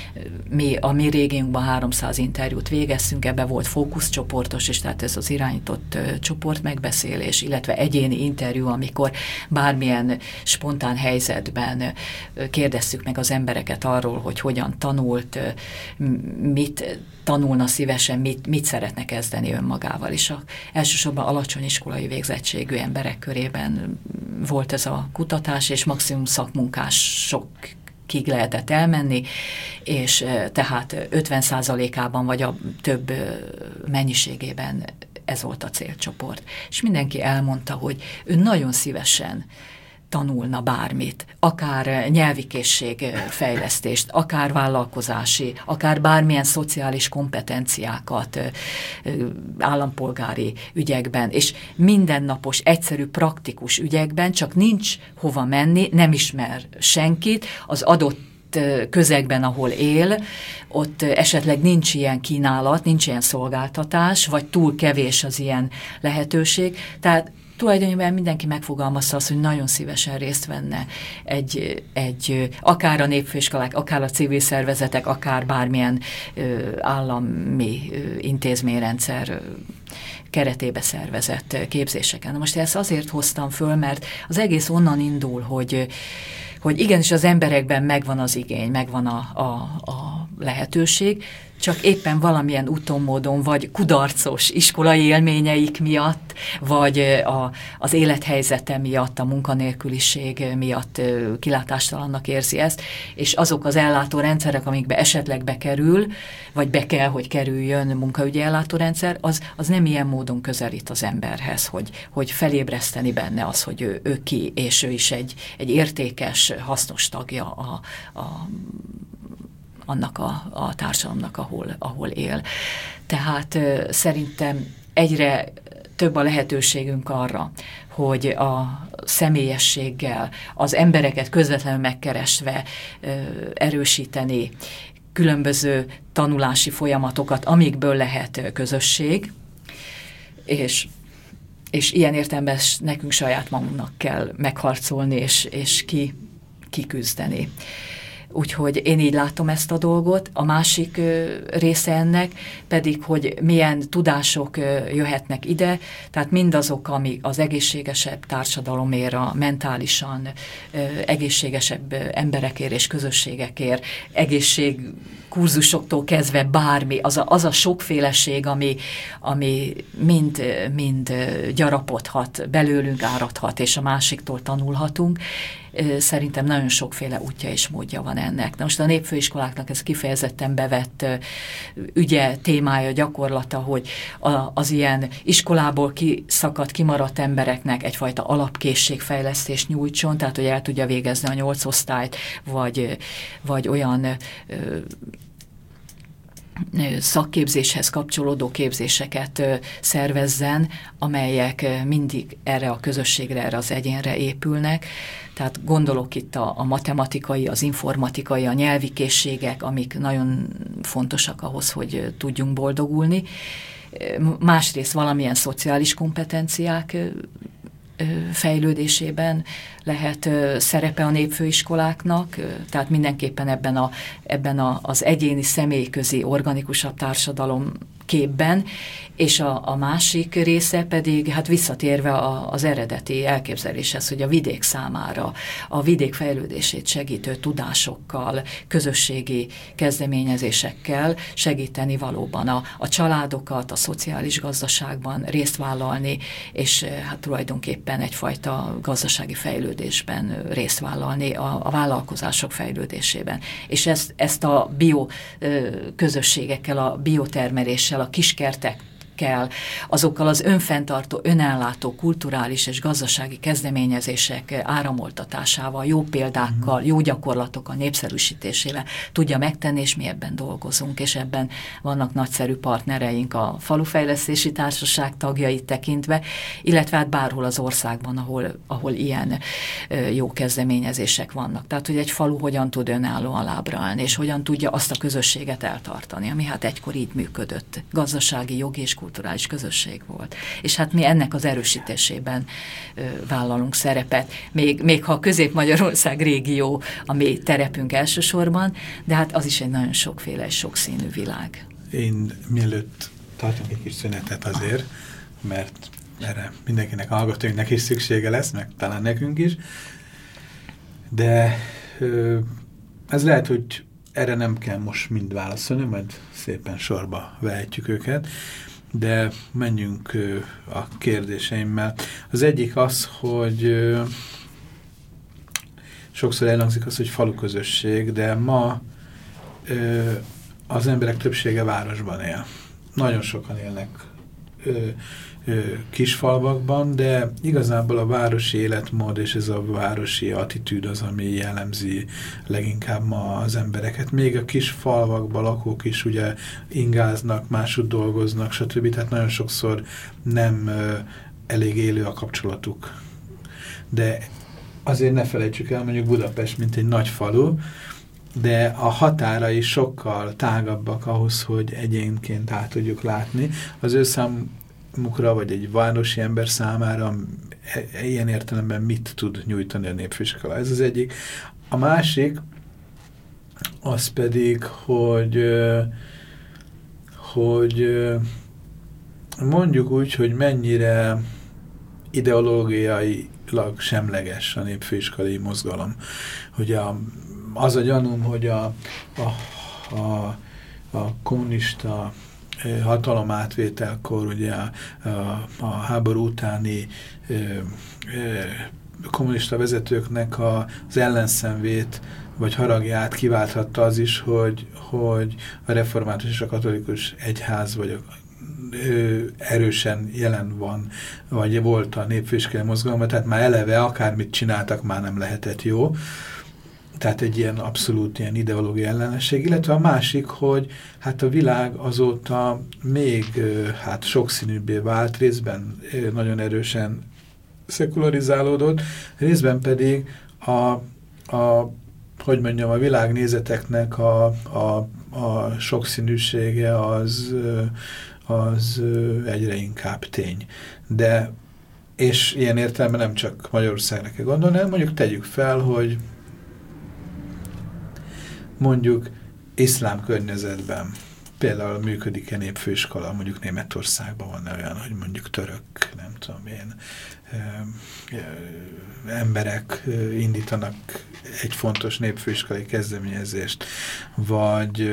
A mi régiónkban 300 interjút végeztünk, ebben volt fókuszcsoportos is, tehát ez az irányított csoportmegbeszélés, illetve egyéni interjú, amikor bármilyen spontán helyzetben kérdeztük meg az embereket arról, hogy hogyan tanult, mit tanulna szívesen, mit szeretne kezdeni önmagával. És elsősorban alacsony iskolai végzettségű emberek körében volt ez a kutatás, és maximum szakmunkásokig lehetett elmenni, és tehát 50%-ában vagy a több mennyiségében ez volt a célcsoport. És mindenki elmondta, hogy ő nagyon szívesen tanulna bármit, akár nyelvi készségfejlesztést, akár vállalkozási, akár bármilyen szociális kompetenciákat állampolgári ügyekben, és mindennapos, egyszerű, praktikus ügyekben, csak nincs hova menni, nem ismer senkit, az adott közegben, ahol él, ott esetleg nincs ilyen kínálat, nincs ilyen szolgáltatás, vagy túl kevés az ilyen lehetőség, tehát tulajdonképpen mindenki megfogalmazta azt, hogy nagyon szívesen részt venne akár a népfőiskolák, akár a civil szervezetek, akár bármilyen állami intézményrendszer keretébe szervezett képzéseken. Na most ezt azért hoztam föl, mert az egész onnan indul, hogy igenis az emberekben megvan az igény, megvan a lehetőség, csak éppen valamilyen úton, módon, vagy kudarcos iskolai élményeik miatt, vagy az élethelyzete miatt, a munkanélküliség miatt kilátástalannak érzi ezt, és azok az ellátórendszerek, amikbe esetleg bekerül, vagy be kell, hogy kerüljön munkaügyi ellátórendszer, az nem ilyen módon közelít az emberhez, hogy felébreszteni benne az, hogy ő ki, és ő is egy értékes, hasznos tagja annak a társadalomnak, ahol él. Tehát szerintem egyre több a lehetőségünk arra, hogy a személyességgel, az embereket közvetlenül megkeresve erősíteni különböző tanulási folyamatokat, amikből lehet közösség, és ilyen értelemben nekünk saját magunknak kell megharcolni, és kiküzdeni. Úgyhogy én így látom ezt a dolgot. A másik része ennek pedig, hogy milyen tudások jöhetnek ide, tehát mindazok, ami az egészségesebb társadalomért, a mentálisan egészségesebb emberekért és közösségekért, egészségkurzusoktól kezdve bármi, az a sokféleség, ami mind gyarapodhat, belőlünk áradhat, és a másiktól tanulhatunk. Szerintem nagyon sokféle útja és módja van ennek. Na most a népfőiskoláknak ez kifejezetten bevett ügye, témája, gyakorlata, hogy az ilyen iskolából kimaradt embereknek egyfajta alapkészségfejlesztést nyújtson, tehát hogy el tudja végezni a 8 osztályt, vagy olyan szakképzéshez kapcsolódó képzéseket szervezzen, amelyek mindig erre a közösségre, erre az egyénre épülnek. Tehát gondolok itt a matematikai, az informatikai, a nyelvi készségek, amik nagyon fontosak ahhoz, hogy tudjunk boldogulni. Másrészt valamilyen szociális kompetenciák fejlődésében lehet szerepe a népfőiskoláknak, tehát mindenképpen ebben az egyéni személyközi organikusabb társadalom képben, és a másik része pedig, hát visszatérve az eredeti elképzeléshez, hogy a vidék számára a vidék fejlődését segítő tudásokkal, közösségi kezdeményezésekkel segíteni valóban a családokat, a szociális gazdaságban részt vállalni, és hát tulajdonképpen egyfajta gazdasági fejlődésben részt vállalni, a vállalkozások fejlődésében. És ezt a közösségekkel, a biotermeléssel, a kiskertekkel, azokkal az önfenntartó, önellátó, kulturális és gazdasági kezdeményezések áramoltatásával, jó példákkal, jó gyakorlatok népszerűsítésével tudja megtenni, és mi ebben dolgozunk, és ebben vannak nagyszerű partnereink a Falufejlesztési Társaság tagjait tekintve, illetve hát bárhol az országban, ahol ilyen jó kezdeményezések vannak. Tehát, hogy egy falu hogyan tud önállóan lábra állni, és hogyan tudja azt a közösséget eltartani, ami hát egykor így működött. Gazdasági, jogi és kulturális közösség volt. És hát mi ennek az erősítésében vállalunk szerepet. Még ha a Közép-Magyarország régió a mi terepünk elsősorban, de hát az is egy nagyon sokféle és sokszínű világ. Én mielőtt tartunk egy kis szünetet azért, mert erre mindenkinek, hallgatóinknak is szüksége lesz, meg talán nekünk is, de ez lehet, hogy erre nem kell most mind válaszolni, majd szépen sorba vehetjük őket, de menjünk a kérdéseimmel. Az egyik az, hogy sokszor elhangzik az, hogy faluközösség, de ma az emberek többsége városban él. Nagyon sokan élnek kisfalvakban, de igazából a városi életmód és ez a városi attitűd az, ami jellemzi leginkább ma az embereket. Még a kis falvakban lakók is ugye ingáznak, máshogy dolgoznak, stb. Tehát nagyon sokszor nem elég élő a kapcsolatuk. De azért ne felejtsük el, mondjuk Budapest, mint egy nagy falu, de a határai sokkal tágabbak ahhoz, hogy egyénként át tudjuk látni. Az ő számukra, vagy egy városi ember számára ilyen értelemben mit tud nyújtani a népfőiskola? Ez az egyik. A másik, az pedig, hogy mondjuk úgy, hogy mennyire ideológiailag semleges a népfőiskolai mozgalom. Hogy az a gyanúm, hogy a kommunista hatalomátvételkor, ugye a háború utáni kommunista vezetőknek az ellenszenvét vagy haragját kiválthatta az is, hogy a református és a katolikus egyház vagy erősen jelen van, vagy volt a népfőiskolai mozgalom, tehát már eleve akármit csináltak, már nem lehetett jó. Tehát egy ilyen abszolút ilyen ideológia ellenesség, illetve a másik, hogy hát a világ azóta még hát sokszínűbbé vált, részben nagyon erősen szekularizálódott, részben pedig hogy mondjam, a világnézeteknek a sokszínűsége az egyre inkább tény. De, és ilyen értelemben nem csak Magyarországra kell gondolni, hanem mondjuk tegyük fel, hogy mondjuk iszlám környezetben például működik-e népfőiskola, mondjuk Németországban van olyan, hogy mondjuk török, nem tudom én, emberek indítanak egy fontos népfőiskolai kezdeményezést, vagy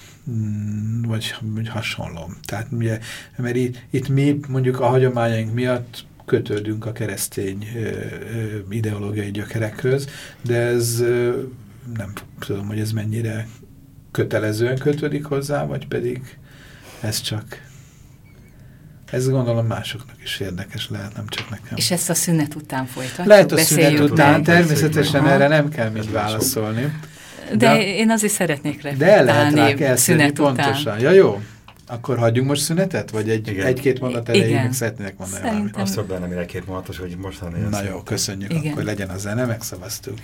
hasonló. Tehát mert itt mi mondjuk a hagyományaink miatt kötődünk a keresztény ideológiai gyökerekhöz, de ez nem tudom, hogy ez mennyire kötelezően kötődik hozzá, vagy pedig ez gondolom másoknak is érdekes lehet, nem csak nekem. És ezt a szünet után folytatjuk? Lehet a szünet után, természetesen erre nem kell mind válaszolni. De én azért szeretnék reflektálni. De lehet rá kell szünet pontosan. Után. Ja, jó. Akkor hagyjunk most szünetet? Vagy egy-két mondat elején meg szeretnének mondani valamit? Azt több benne, mire két mondatos, hogy most lenni. Na jó, köszönjük. Igen. Akkor legyen a zene, megszavaztuk.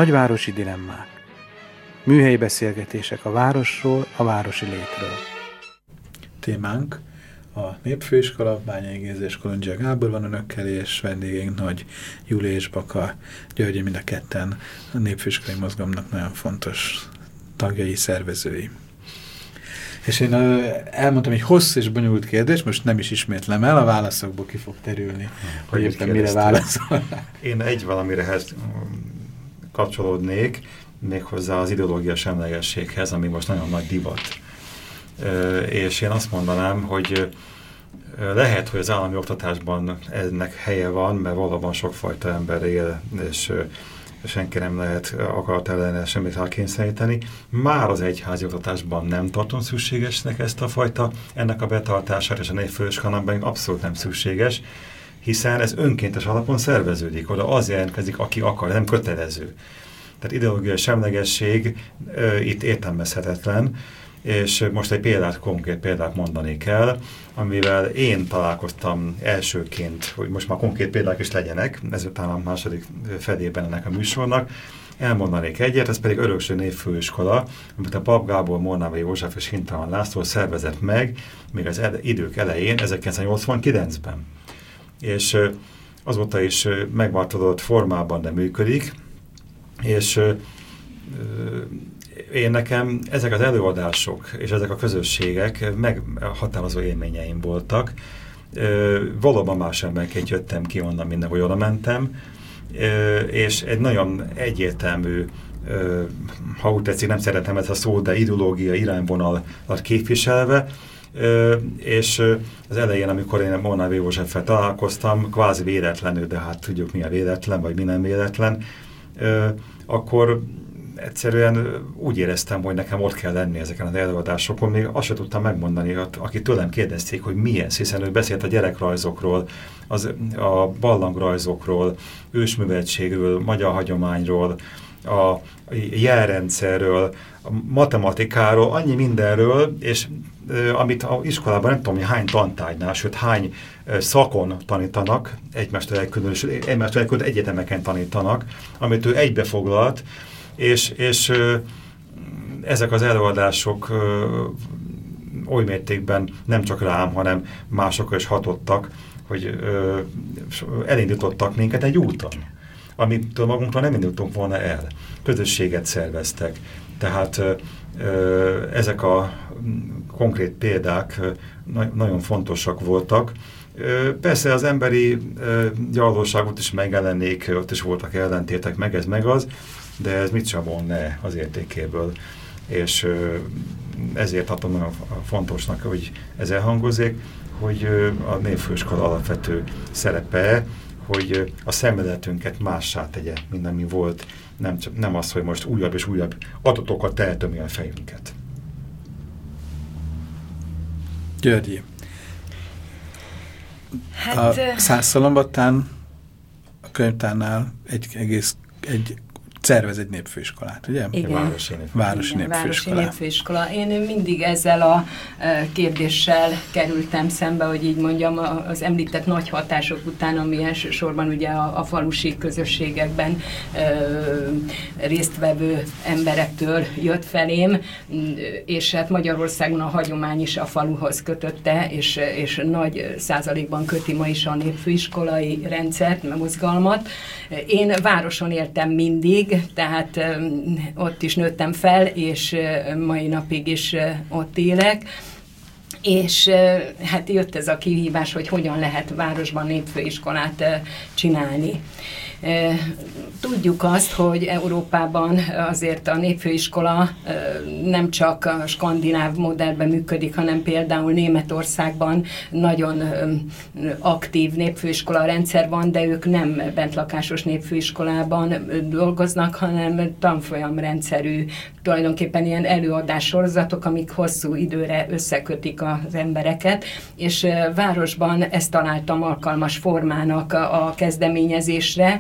Nagyvárosi dilemmák. Műhelyi beszélgetések a városról, a városi létről. Témánk a Népfőiskola, Bányai Géza és Kolondzsia Gábor van önökkel, és vendégeink Nagy Júlia és Baka György, mind a ketten a Népfőiskolai Mozgalomnak nagyon fontos tagjai, szervezői. És én elmondtam egy hosszú és bonyolult kérdés, most nem is ismétlem el, a válaszokból ki fog terülni, hogy éppen mire válaszol. Én egy valamire kapcsolódnék, méghozzá az ideológia semlegességhez, ami most nagyon nagy divat. És én azt mondanám, hogy lehet, hogy az állami oktatásban ennek helye van, mert valóban sokfajta ember él, és senki nem lehet akarat semmit rákényszeríteni. Már az egyházi oktatásban nem tartom szükségesnek ezt a fajta, ennek a betartását, és a Népfőiskolának abszolút nem szükséges, hiszen ez önkéntes alapon szerveződik, oda az jelentkezik, aki akar, nem kötelező. Tehát ideológiai semlegesség itt értelmezhetetlen, és most egy konkrét példát mondani kell, amivel én találkoztam elsőként, hogy most már konkrét példák is legyenek, ezután a második fedében ennek a műsornak. Elmondanék egyet, ez pedig Örökső Népfőiskola, amit a Pap Gábor, Molnár József és Hintalan László szervezett meg még az idők elején, 1989-ben. És azóta is megváltozott formában, de működik, és én nekem ezek az előadások és ezek a közösségek meghatározó élményeim voltak. Valóban más emberként jöttem ki onnan, mindenhol oda mentem, és egy nagyon egyértelmű, ha úgy tetszik, nem szeretem ezt a szót, de ideológia irányvonalat képviselve, és az elején, amikor én Molnár Józseffel találkoztam, kvázi véletlenül, de hát tudjuk mi a véletlen, vagy mi nem véletlen, akkor egyszerűen úgy éreztem, hogy nekem ott kell lenni ezeken az előadásokon, még azt sem tudtam megmondani, akik tőlem kérdezték, hogy mi ez, hiszen ő beszélt a gyerekrajzokról, a barlangrajzokról, ősműveltségről, magyar hagyományról, a jelrendszerről, a matematikáról, annyi mindenről, és amit az iskolában nem tudom, hogy hány tantárgynál, sőt hány szakon tanítanak, egymástól elkülönült egyetemeken tanítanak, amit ő egybefoglalt, és ezek az előadások oly mértékben nem csak rám, hanem másokra is hatottak, hogy elindítottak minket egy úton, amitől magunkra nem indultunk volna el. Közösséget szerveztek. Tehát ezek a konkrét példák nagyon fontosak voltak. Persze az emberi gyarlóságot is megjelenik, ott is voltak ellentétek, meg ez meg az, de ez mit sem von le az értékéből. És ezért tartom nagyon fontosnak, hogy ez elhangozik, hogy a Népfőiskola alapvető szerepe, hogy a szemléletünket mássá tegye, mint ami volt. Nem az, hogy most újabb és újabb adatokat eltömi a fejünket. Györgyi. A Szászszalombattán a könyvtárnál egy szervez egy népfőiskolát, ugye? Igen. Városi népfőiskola. Én mindig ezzel a kérdéssel kerültem szembe, hogy így mondjam, az említett nagy hatások után, ami elsősorban ugye a falusi közösségekben résztvevő emberektől jött felém, és hát Magyarországon a hagyomány is a faluhoz kötötte, és nagy százalékban köti ma is a népfőiskolai rendszert, mozgalmat. Én városon éltem mindig, tehát ott is nőttem fel, és mai napig is ott élek. És hát jött ez a kihívás, hogy hogyan lehet városban népfőiskolát csinálni. Tudjuk azt, hogy Európában azért a népfőiskola nem csak a skandináv modellben működik, hanem például Németországban nagyon aktív népfőiskola rendszer van, de ők nem bentlakásos népfőiskolában dolgoznak, hanem tanfolyamrendszerű, tulajdonképpen ilyen előadássorozatok, amik hosszú időre összekötik az embereket, és városban ezt találtam alkalmas formának a kezdeményezésre,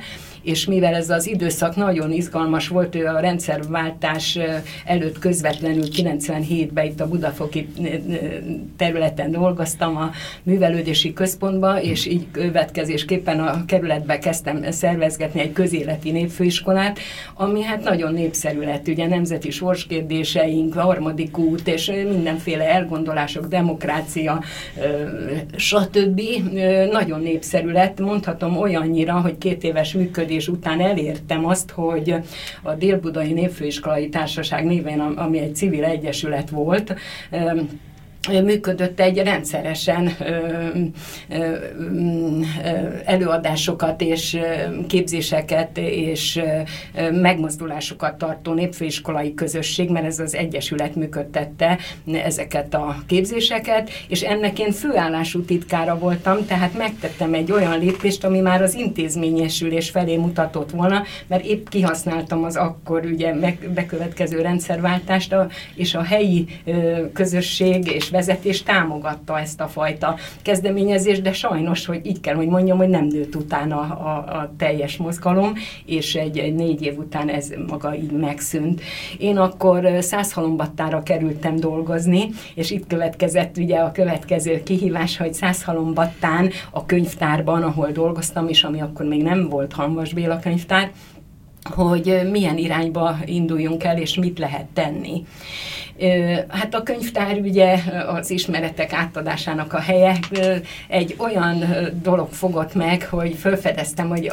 és mivel ez az időszak nagyon izgalmas volt, ő a rendszerváltás előtt közvetlenül 97-ben itt a Budafoki területen dolgoztam a művelődési központban, és így következésképpen a kerületbe kezdtem szervezgetni egy közéleti népfőiskolát, ami hát nagyon népszerű lett, ugye nemzeti sorskérdéseink, harmadik út, és mindenféle elgondolások, demokrácia, stb. Nagyon népszerű lett. Mondhatom olyannyira, hogy 2 éves működés után elértem azt, hogy a Dél-Budai Népfőiskolai Társaság névén, ami egy civil egyesület volt, működött egy rendszeresen előadásokat és képzéseket és megmozdulásokat tartó népfőiskolai közösség, mert ez az egyesület működtette ezeket a képzéseket, és ennek én főállású titkára voltam, tehát megtettem egy olyan lépést, ami már az intézményesülés felé mutatott volna, mert épp kihasználtam az akkor ugye bekövetkező rendszerváltást, és a helyi közösség és vezetés támogatta ezt a fajta kezdeményezést, de sajnos, hogy így kell, hogy mondjam, hogy nem nőtt utána a teljes mozgalom, és egy 4 év után ez maga így megszűnt. Én akkor Szászhalombattára kerültem dolgozni, és itt következett ugye a következő kihívás, hogy Szászhalombattán a könyvtárban, ahol dolgoztam, és ami akkor még nem volt Hamvas Béla könyvtár, hogy milyen irányba induljunk el, és mit lehet tenni. Hát a könyvtár ugye az ismeretek átadásának a helye, egy olyan dolog fogott meg, hogy felfedeztem, hogy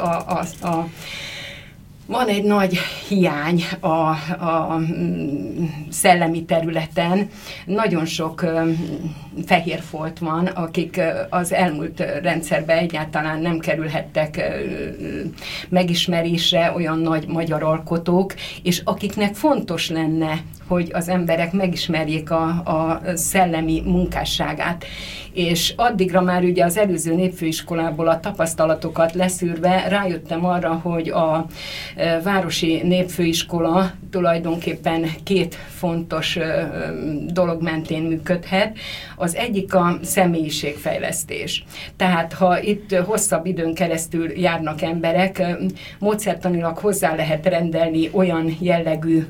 van egy nagy hiány a szellemi területen. Nagyon sok fehérfolt van, akik az elmúlt rendszerben egyáltalán nem kerülhettek megismerésre, olyan nagy magyar alkotók, és akiknek fontos lenne, hogy az emberek megismerjék a szellemi munkásságát. És addigra már ugye az előző népfőiskolából a tapasztalatokat leszűrve rájöttem arra, hogy a városi népfőiskola tulajdonképpen 2 fontos dolog mentén működhet. Az egyik a személyiségfejlesztés. Tehát ha itt hosszabb időn keresztül járnak emberek, módszertanilag hozzá lehet rendelni olyan jellegű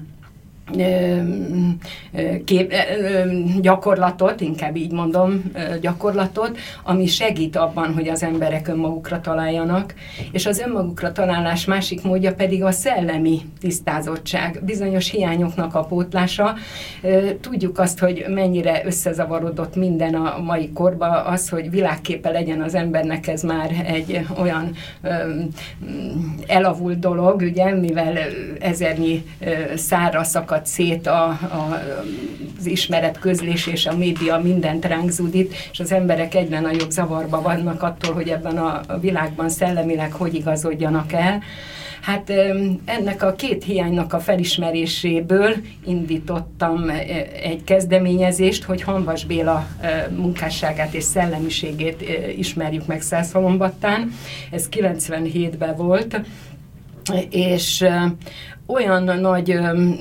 gyakorlatot, inkább így mondom, gyakorlatot, ami segít abban, hogy az emberek önmagukra találjanak, és az önmagukra találás másik módja pedig a szellemi tisztázottság, bizonyos hiányoknak a pótlása. Tudjuk azt, hogy mennyire összezavarodott minden a mai korban, az, hogy világképe legyen az embernek, ez már egy olyan elavult dolog, ugye, mivel ezernyi szárra szakadt szét az ismeretközlés és a média mindent ránk zúdít, és az emberek egyre nagyobb zavarba vannak attól, hogy ebben a világban szellemileg hogy igazodjanak el. Hát ennek a 2 hiánynak a felismeréséből indítottam egy kezdeményezést, hogy Hamvas Béla munkásságát és szellemiségét ismerjük meg Szászhalombattán. Ez 97-ben volt, és olyan nagy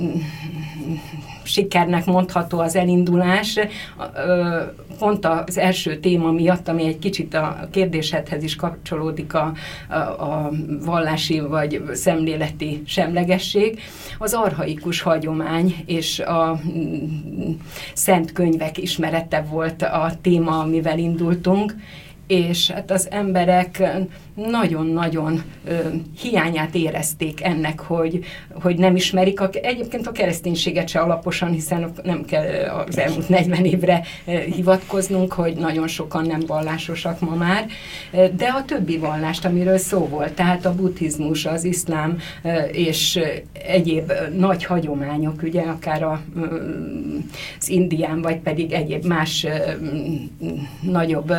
sikernek mondható az elindulás, pont az első téma miatt, ami egy kicsit a kérdésedhez is kapcsolódik, a vallási vagy szemléleti semlegesség, az archaikus hagyomány és a szent könyvek ismerete volt a téma, amivel indultunk, és hát az emberek nagyon-nagyon hiányát érezték ennek, hogy nem ismerik. Egyébként a kereszténységet se alaposan, hiszen nem kell az elmúlt 40 évre hivatkoznunk, hogy nagyon sokan nem vallásosak ma már, de a többi vallást, amiről szó volt, tehát a buddhizmus, az iszlám és egyéb nagy hagyományok, ugye akár az indián, vagy pedig egyéb más nagyobb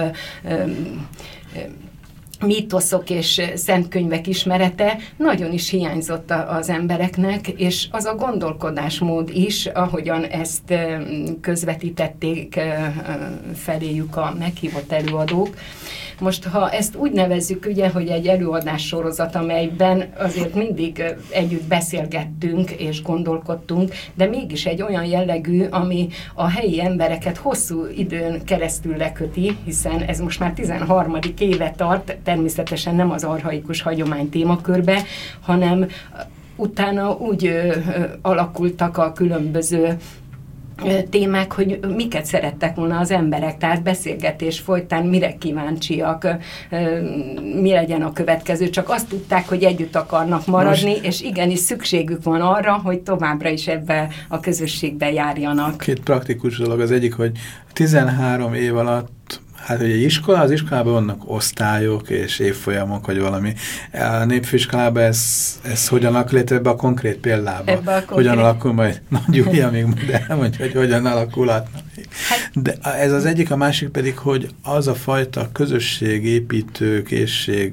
mítoszok és szentkönyvek ismerete nagyon is hiányzott az embereknek, és az a gondolkodásmód is, ahogyan ezt közvetítették feléjük a meghívott előadók. Most, ha ezt úgy nevezzük, ugye, hogy egy előadás sorozat, amelyben azért mindig együtt beszélgettünk és gondolkodtunk, de mégis egy olyan jellegű, ami a helyi embereket hosszú időn keresztül leköti, hiszen ez most már 13. éve tart, természetesen nem az archaikus hagyomány témakörbe, hanem utána úgy alakultak a különböző témák, hogy miket szerettek volna az emberek, tehát beszélgetés folytán mire kíváncsiak, mi legyen a következő, csak azt tudták, hogy együtt akarnak maradni, és igenis szükségük van arra, hogy továbbra is ebbe a közösségbe járjanak. Két praktikus dolog. Az egyik, hogy 13 év alatt, hát ugye az iskolában vannak osztályok és évfolyamok, vagy valami. A népfőiskolában ez hogyan alakul, ebbe a konkrét példában? Hogyan alakul majd? Nagy Júlia még elmondja, hogy hogyan alakulhatna. De ez az egyik, a másik pedig, hogy az a fajta közösségépítő, készség,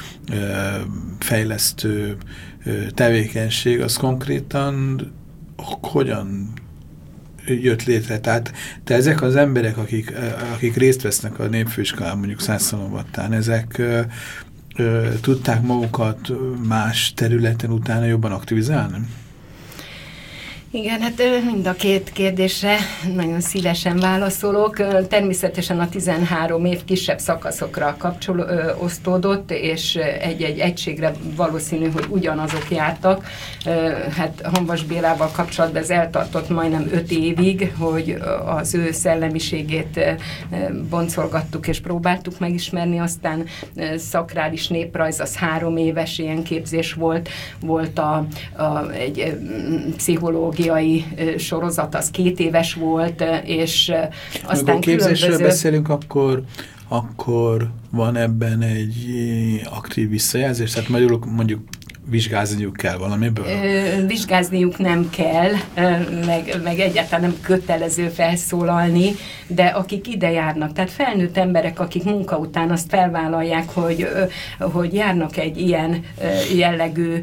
fejlesztő tevékenység, az konkrétan hogyan jött létre. Tehát ezek az emberek, akik részt vesznek a népfőiskolán, mondjuk Szászalomattán, ezek tudták magukat más területen utána jobban aktivizálni? Igen, hát mind a két kérdésre nagyon szívesen válaszolok. Természetesen a 13 év kisebb szakaszokra osztódott, és egy-egy egységre valószínű, hogy ugyanazok jártak. Hát Hamvas Bélával kapcsolatban ez eltartott majdnem 5 évig, hogy az ő szellemiségét boncolgattuk és próbáltuk megismerni, aztán szakrális néprajz, az 3 éves ilyen képzés volt egy pszichológia sorozat, az 2 éves volt, és aztán amikor képzésről beszélünk, akkor van ebben egy aktív visszajelzés, tehát mondjuk vizsgázniuk kell valamiből? Vizsgázniuk nem kell, meg egyáltalán nem kötelező felszólalni, de akik ide járnak, tehát felnőtt emberek, akik munka után azt felvállalják, hogy járnak egy ilyen jellegű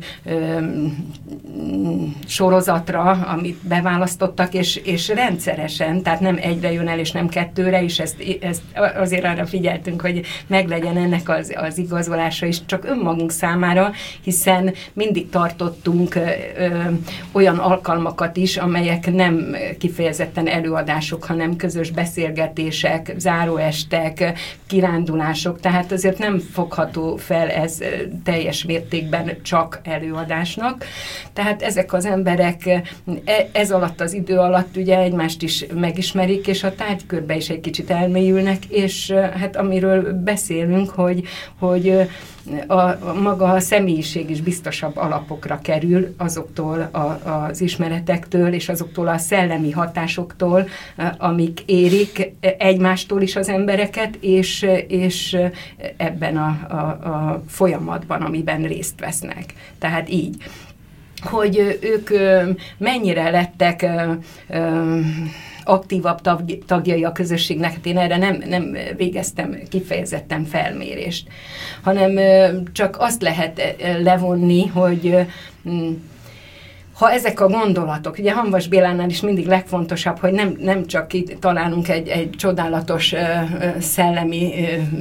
sorozatra, amit beválasztottak, és rendszeresen, tehát nem egyre jön el, és nem 2-re, és ezt azért arra figyeltünk, hogy meglegyen ennek az igazolása is csak önmagunk számára, hiszen mindig tartottunk olyan alkalmakat is, amelyek nem kifejezetten előadások, hanem közös beszélgetések, záróestek, kirándulások, tehát azért nem fogható fel ez teljes mértékben csak előadásnak. Tehát ezek az emberek ez alatt az idő alatt ugye egymást is megismerik, és a tárgykörbe is egy kicsit elmélyülnek, és hát amiről beszélünk, hogy maga a személyiség is biztosabb alapokra kerül azoktól az ismeretektől, és azoktól a szellemi hatásoktól, amik érik egymástól is az embereket, és ebben a folyamatban, amiben részt vesznek. Tehát így. Hogy ők mennyire lettek aktívabb tagjai a közösségnek, hát én erre nem végeztem kifejezetten felmérést, hanem csak azt lehet levonni, hogy ha ezek a gondolatok, ugye Hamvas Bélánál is mindig legfontosabb, hogy nem csak itt találunk egy csodálatos szellemi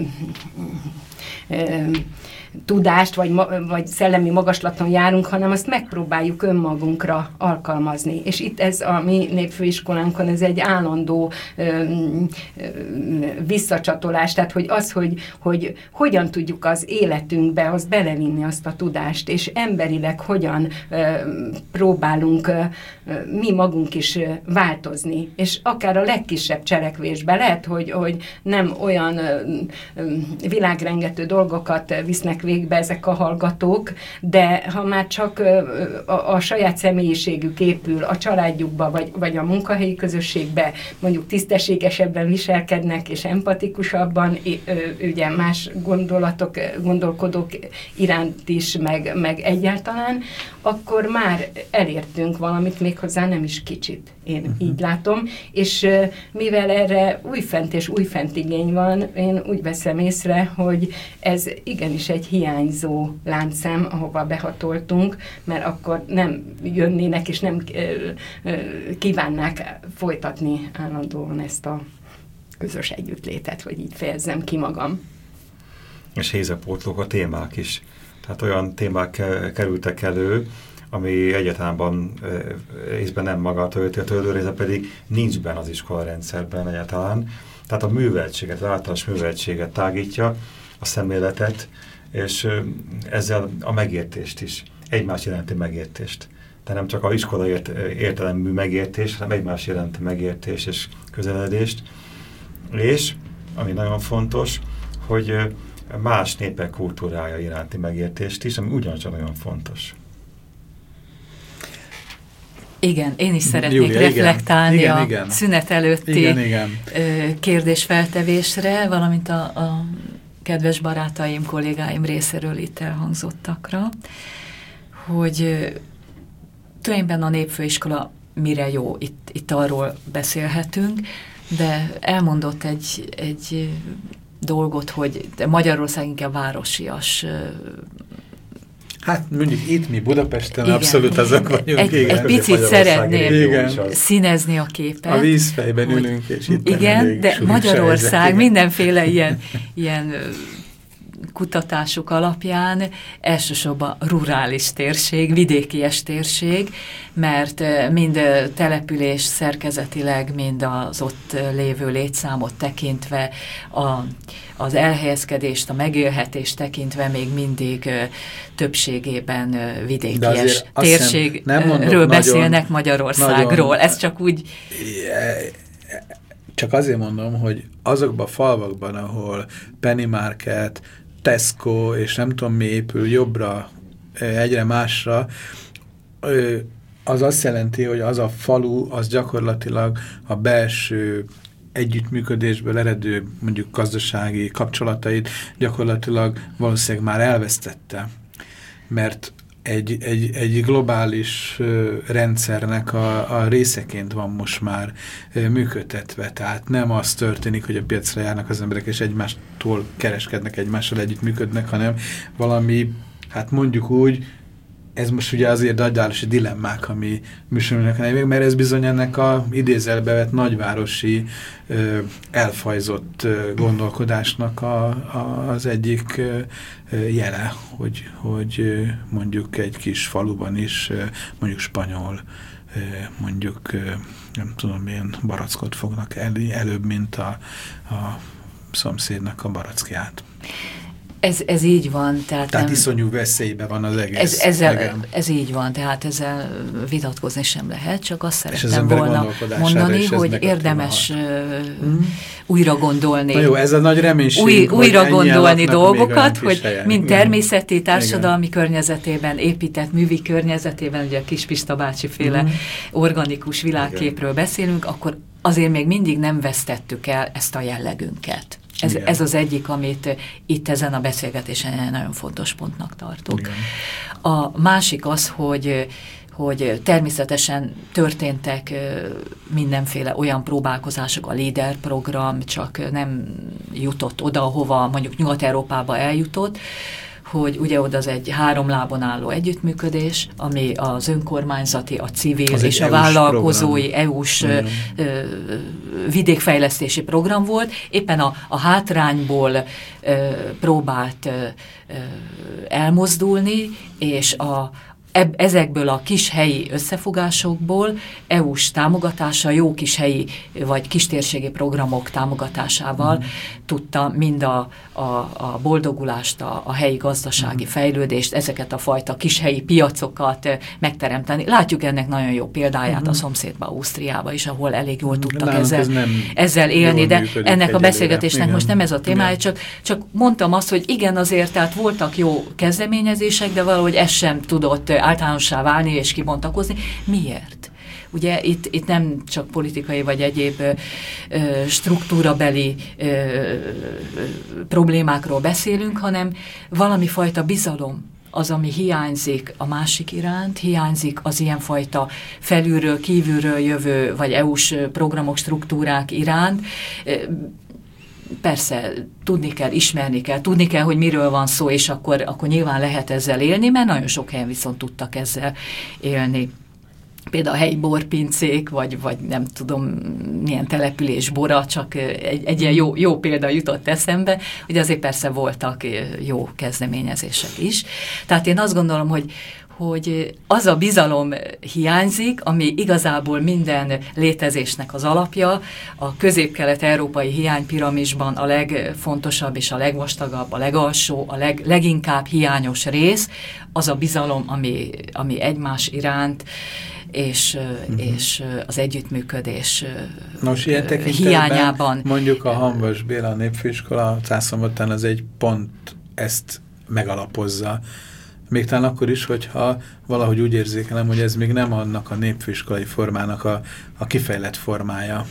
tudást, vagy szellemi magaslaton járunk, hanem azt megpróbáljuk önmagunkra alkalmazni. És itt ez a mi népfőiskolánkon, ez egy állandó visszacsatolás, tehát hogy hogyan tudjuk az életünkbe azt belevinni azt a tudást, és emberileg hogyan próbálunk mi magunk is változni, és akár a legkisebb cselekvésben lehet, hogy nem olyan világrengető dolgokat visznek végbe ezek a hallgatók, de ha már csak a saját személyiségük épül a családjukba, vagy a munkahelyi közösségbe, mondjuk tisztességesebben viselkednek, és empatikusabban, ugye más gondolkodók iránt is, meg egyáltalán, akkor már elértünk valamit, méghozzá nem is kicsit. Én így látom, és mivel erre újfent és újfent igény van, én úgy veszem észre, hogy ez igenis egy hiányzó láncszem, ahova behatoltunk, mert akkor nem jönnének, és nem kívánnák folytatni állandóan ezt a közös együttlétet, hogy így fejezzem ki magam. És hézapótlók a témák is. Tehát olyan témák kerültek elő, ami egyáltalán részben nem maga a töltő része, pedig nincs benne az iskola rendszerben egyáltalán. Tehát a műveltséget, az általános műveltséget tágítja, a szemléletet, és ezzel a megértést is, egymás jelenti megértést. De nem csak az iskola értelemű megértés, hanem egymás jelenti megértés és közeledést. És, ami nagyon fontos, hogy más népek kultúrája iránti megértést is, ami ugyancsak nagyon fontos. Igen, én is szeretnék reflektálni igen. a szünet előtti kérdésfeltevésre, valamint a kedves barátaim, kollégáim részéről itt elhangzottakra, hogy tulajdonképpen a népfőiskola mire jó, itt arról beszélhetünk, de elmondott egy dolgot, hogy Magyarország inkább városias. Hát mondjuk itt mi Budapesten igen, abszolút azok vagyunk. Egy picit szeretném színezni a képet. A vízfejben ülünk, és itt igen, de Magyarország mindenféle ilyen kutatások alapján elsősorban rurális térség, vidékies térség, mert mind település szerkezetileg, mind az ott lévő létszámot tekintve, az elhelyezkedést, a megélhetést tekintve még mindig többségében vidékies térségről beszélnek Magyarországról. Nagyon, ez csak úgy... Csak azért mondom, hogy azokban a falvakban, ahol Penny Market, Tesco és nem tudom mi épül jobbra, egyre másra, az azt jelenti, hogy az a falu, az gyakorlatilag a belső együttműködésből eredő mondjuk gazdasági kapcsolatait gyakorlatilag valószínűleg már elvesztette. Mert egy globális rendszernek a részeként van most már működtetve. Tehát nem az történik, hogy a piacra járnak az emberek, és egymástól kereskednek, egymással együttműködnek, hanem valami, hát mondjuk úgy, ez most ugye azért nagyvárosi dilemmák, ami műsorulnak a nevég, mert ez bizony ennek a idézelbe vett nagyvárosi elfajzott gondolkodásnak az egyik jele, hogy mondjuk egy kis faluban is mondjuk spanyol, mondjuk nem tudom milyen barackot fognak előbb, mint a szomszédnak a barackját. Ez így van. Tehát nem, iszonyú veszélyben van az egész. Ez így van, tehát ezzel vitatkozni sem lehet, csak azt szerettem volna mondani, hogy érdemes újra gondolni. Na jó, ez a nagy reménység. Újra gondolni dolgokat, hogy mind természeti, társadalmi környezetében, épített művi környezetében, ugye a Kis Pista bácsi féle organikus világképről beszélünk, akkor azért még mindig nem vesztettük el ezt a jellegünket. Ez az egyik, amit itt ezen a beszélgetésen nagyon fontos pontnak tartok. Igen. A másik az, hogy természetesen történtek mindenféle olyan próbálkozások, a LEADER program csak nem jutott oda, ahova mondjuk Nyugat-Európába eljutott, hogy ugye oda az egy 3 lábon álló együttműködés, ami az önkormányzati, a civil az és a vállalkozói EU-s vidékfejlesztési program volt. Éppen a hátrányból próbált elmozdulni, és ezekből a kis helyi összefogásokból EU-s támogatása, jó kis helyi vagy kistérségi programok támogatásával tudta mind a boldogulást, a helyi gazdasági fejlődést, ezeket a fajta kis helyi piacokat megteremteni. Látjuk ennek nagyon jó példáját a szomszédba, Ausztriába is, ahol elég jól tudtak ezzel élni, de ennek a beszélgetésnek most nem ez a témája, csak mondtam azt, hogy igen, azért, tehát voltak jó kezdeményezések, de valahogy ez sem tudott általánossá válni és kibontakozni. Miért? Ugye itt nem csak politikai vagy egyéb struktúrabeli problémákról beszélünk, hanem valami fajta bizalom az, ami hiányzik a másik iránt, hiányzik az ilyenfajta felülről, kívülről jövő, vagy EU-s programok, struktúrák iránt. Persze, tudni kell, ismerni kell, tudni kell, hogy miről van szó, és akkor nyilván lehet ezzel élni, mert nagyon sok helyen viszont tudtak ezzel élni. Például a helyi borpincék, vagy nem tudom milyen település bora, csak egy ilyen jó példa jutott eszembe, hogy azért persze voltak jó kezdeményezések is. Tehát én azt gondolom, hogy az a bizalom hiányzik, ami igazából minden létezésnek az alapja. A közép-kelet-európai hiánypiramisban a legfontosabb és a legvastagabb, a legalsó, a leginkább hiányos rész, az a bizalom, ami egymás iránt, és az együttműködés hiányában. Mondjuk a Hamvas Béla Népfőiskola Cászombattán az egy pont ezt megalapozza. Még talán akkor is, hogyha valahogy úgy érzékelem, hogy ez még nem annak a népfőiskolai formának a kifejlett formája.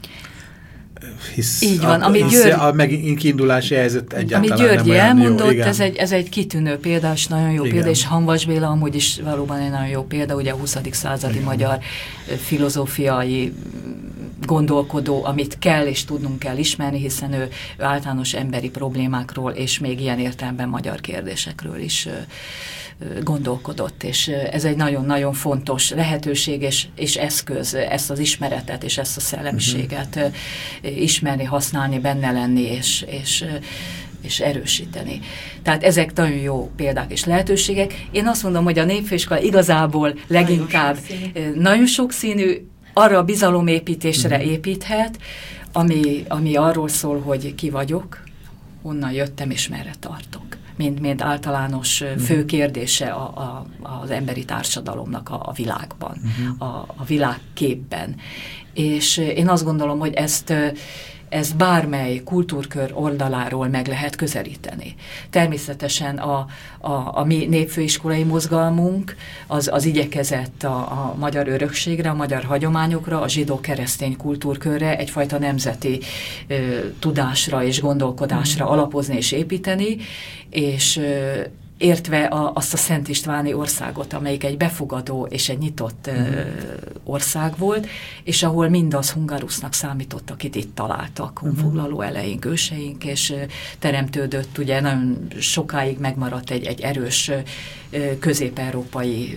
Hisz így van, a kiindulási helyzet egyáltalán ami Györgyi nem olyan elmondott, jó, ez egy kitűnő példa, és nagyon jó példa, és Hamvas Béla amúgy is valóban egy nagyon jó példa, ugye a 20. századi magyar filozófiai gondolkodó, amit kell és tudnunk kell ismerni, hiszen ő általános emberi problémákról és még ilyen értelemben magyar kérdésekről is gondolkodott, és ez egy nagyon-nagyon fontos lehetőség és eszköz, ezt az ismeretet és ezt a szellemiséget ismerni, használni, benne lenni és erősíteni. Tehát ezek nagyon jó példák és lehetőségek. Én azt mondom, hogy a népfőiskola igazából leginkább nagyon sokszínű, arra a bizalomépítésre építhet, ami arról szól, hogy ki vagyok, honnan jöttem és merre tartok. Mint általános fő kérdése az emberi társadalomnak a világban, a világképben. És én azt gondolom, hogy ezt bármely kultúrkör oldaláról meg lehet közelíteni. Természetesen a mi népfőiskolai mozgalmunk az igyekezett a magyar örökségre, a magyar hagyományokra, a zsidó-keresztény kultúrkörre egyfajta nemzeti tudásra és gondolkodásra alapozni és építeni, és értve azt a Szent Istváni országot, amelyik egy befogadó és egy nyitott ország volt, és ahol mindaz hungarusznak számított, akit itt találtak, honfoglaló eleink, őseink, és teremtődött, ugye nagyon sokáig megmaradt egy erős közép-európai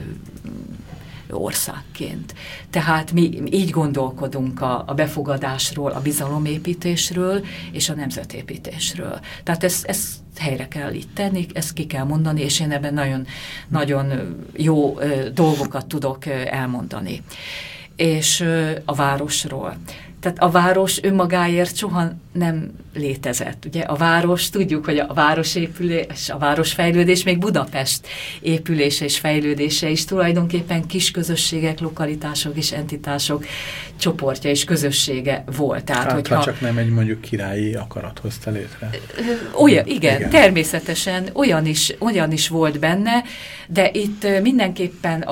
országként. Tehát mi így gondolkodunk a befogadásról, a bizalomépítésről és a nemzetépítésről. Tehát ezt helyre kell itt tenni, ezt ki kell mondani, és én ebben nagyon, nagyon jó dolgokat tudok elmondani. És a városról. Tehát a város önmagáért soha nem létezett. Ugye a város, tudjuk, hogy a városépülés, a városfejlődés, még Budapest épülése és fejlődése is tulajdonképpen kis közösségek, lokalitások és entitások csoportja és közössége volt. Tehát, hogyha csak nem egy mondjuk királyi akarat hozta létre. Igen, természetesen olyan is volt benne, de itt mindenképpen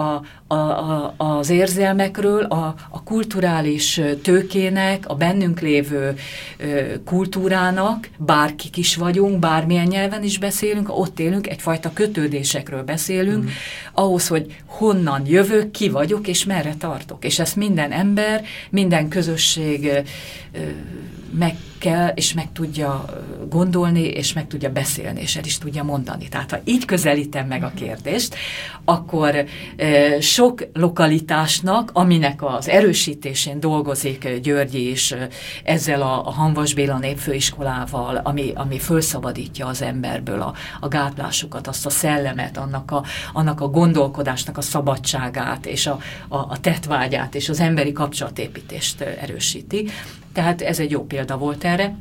az érzelmekről, a kulturális tőkének, a bennünk lévő kultúrának, bárkik is vagyunk, bármilyen nyelven is beszélünk, ott élünk, egyfajta kötődésekről beszélünk, ahhoz, hogy honnan jövök, ki vagyok, és merre tartok. És ezt minden ember, minden közösség meg kell, és meg tudja gondolni, és meg tudja beszélni, és el is tudja mondani. Tehát, ha így közelítem meg a kérdést, akkor sok lokalitásnak, aminek az erősítésén dolgozik Györgyi is ezzel a Hamvas Béla Népfőiskolával, ami felszabadítja az emberből a gátlásokat, azt a szellemet, annak a gondolkodásnak a szabadságát, és a tettvágyát, és az emberi kapcsolatépítést erősíti. Tehát ez egy jó példa volt erre.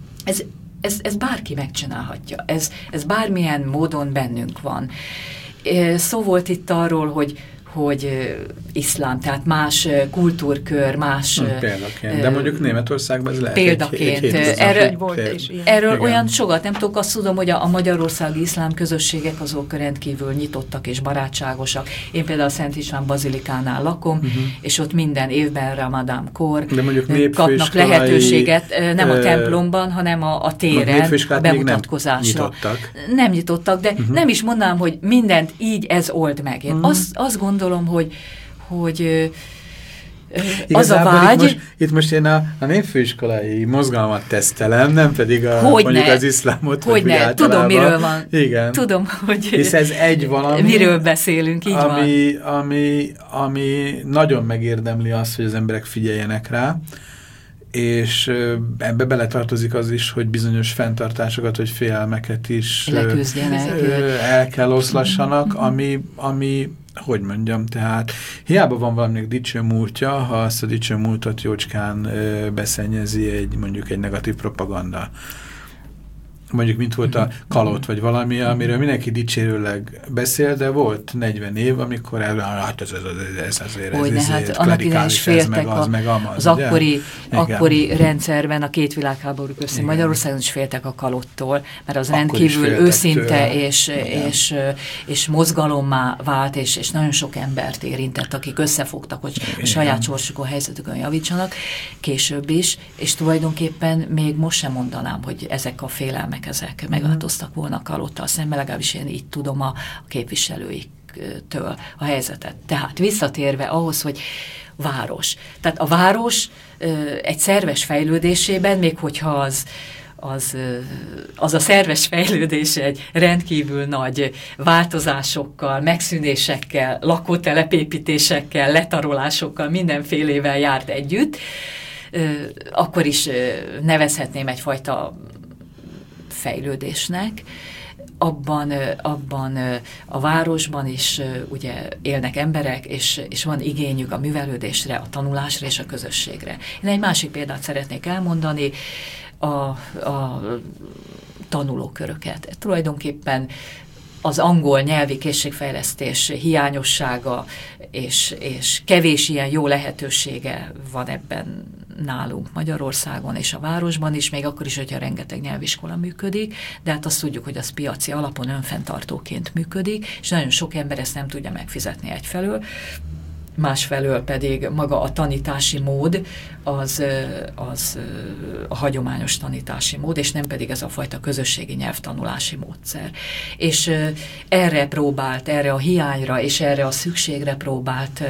Ez bárki megcsinálhatja. Ez bármilyen módon bennünk van. Szó volt itt arról, hogy iszlám, tehát más kultúrkör, más... Példaként, de mondjuk Németországban ez lehet példaként. Erről olyan sokat nem tudok, azt tudom, hogy a magyarországi iszlám közösségek azok rendkívül nyitottak és barátságosak. Én például a Szent István bazilikánál lakom, és ott minden évben Ramadán-kor kapnak lehetőséget, nem a templomban, hanem a téren, a bemutatkozásra. Nem nyitottak, de nem is mondanám, hogy mindent így ez old meg. Én azt gondolom, hogy az a vágy... Itt most én a népfőiskolai mozgalmat tesztelem, nem pedig mondjuk az iszlámot, vagy úgy általában. Tudom, miről van. Igen. Tudom, hogy... Hisz ez egy valami... Miről beszélünk, így van. Ami nagyon megérdemli azt, hogy az emberek figyeljenek rá, és ebbe beletartozik az is, hogy bizonyos fenntartásokat, vagy félelmeket is el kell oszlassanak, ami hogy mondjam, tehát hiába van valaminek dicső múltja, ha azt a dicső múltat jócskán beszennyezi mondjuk egy negatív propaganda. Mondjuk, mint volt a Kalott, vagy valami, amiről mindenki dicsérőleg beszél, de volt 40 év, amikor hát ez azért klerikális, ez meg az, meg amaz. Az akkori rendszerben, a két világháború között Magyarországon is féltek a Kalottól, mert az rendkívül őszinte és mozgalommá vált, és nagyon sok embert érintett, akik összefogtak, hogy a saját sorsukon, helyzetükön javítsanak, később is, és tulajdonképpen még most sem mondanám, hogy ezek a félelmek ezek megváltoztak volna a Kalottal szemben, legalábbis én így tudom a képviselőiktől a helyzetet. Tehát visszatérve ahhoz, hogy város. Tehát a város egy szerves fejlődésében, még hogyha az a szerves fejlődés egy rendkívül nagy változásokkal, megszűnésekkel, lakótelepépítésekkel, letarolásokkal, mindenfélével járt együtt, akkor is nevezhetném egyfajta fejlődésnek. Abban a városban is ugye élnek emberek, és van igényük a művelődésre, a tanulásra és a közösségre. Én egy másik példát szeretnék elmondani, a tanulóköröket. Tulajdonképpen az angol nyelvi készségfejlesztés hiányossága és kevés ilyen jó lehetősége van ebben nálunk Magyarországon és a városban is, még akkor is, hogyha rengeteg nyelviskola működik, de hát azt tudjuk, hogy az piaci alapon önfenntartóként működik, és nagyon sok ember ezt nem tudja megfizetni egyfelől, másfelől pedig maga a tanítási mód az a hagyományos tanítási mód, és nem pedig ez a fajta közösségi nyelvtanulási módszer. És erre a hiányra és erre a szükségre próbált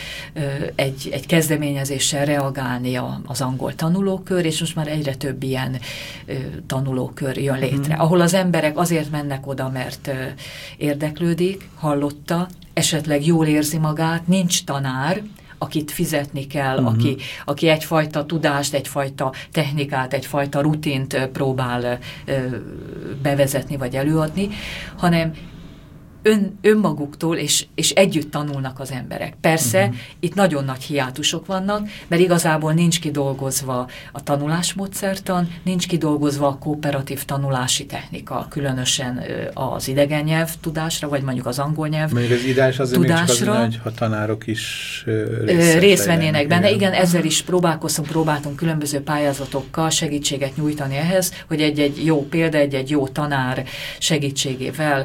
egy kezdeményezéssel reagálni az angol tanulókör, és most már egyre több ilyen tanulókör jön létre, ahol az emberek azért mennek oda, mert érdeklődik, hallotta, esetleg jól érzi magát, nincs tanár, akit fizetni kell, aki egyfajta tudást, egyfajta technikát, egyfajta rutint próbál bevezetni vagy előadni, hanem önmaguktól és együtt tanulnak az emberek. Persze, itt nagyon nagy hiátusok vannak, mert igazából nincs kidolgozva a tanulásmódszertan, nincs kidolgozva a kooperatív tanulási technika, különösen az idegen nyelv tudásra, vagy mondjuk az angol nyelv tudásra. Mondjuk az ideális azért tudásra, nincs csak az, hogy tanárok is részt vennének benne. Igen, ezzel is próbáltunk különböző pályázatokkal segítséget nyújtani ehhez, hogy egy jó példa, egy jó tanár segítségével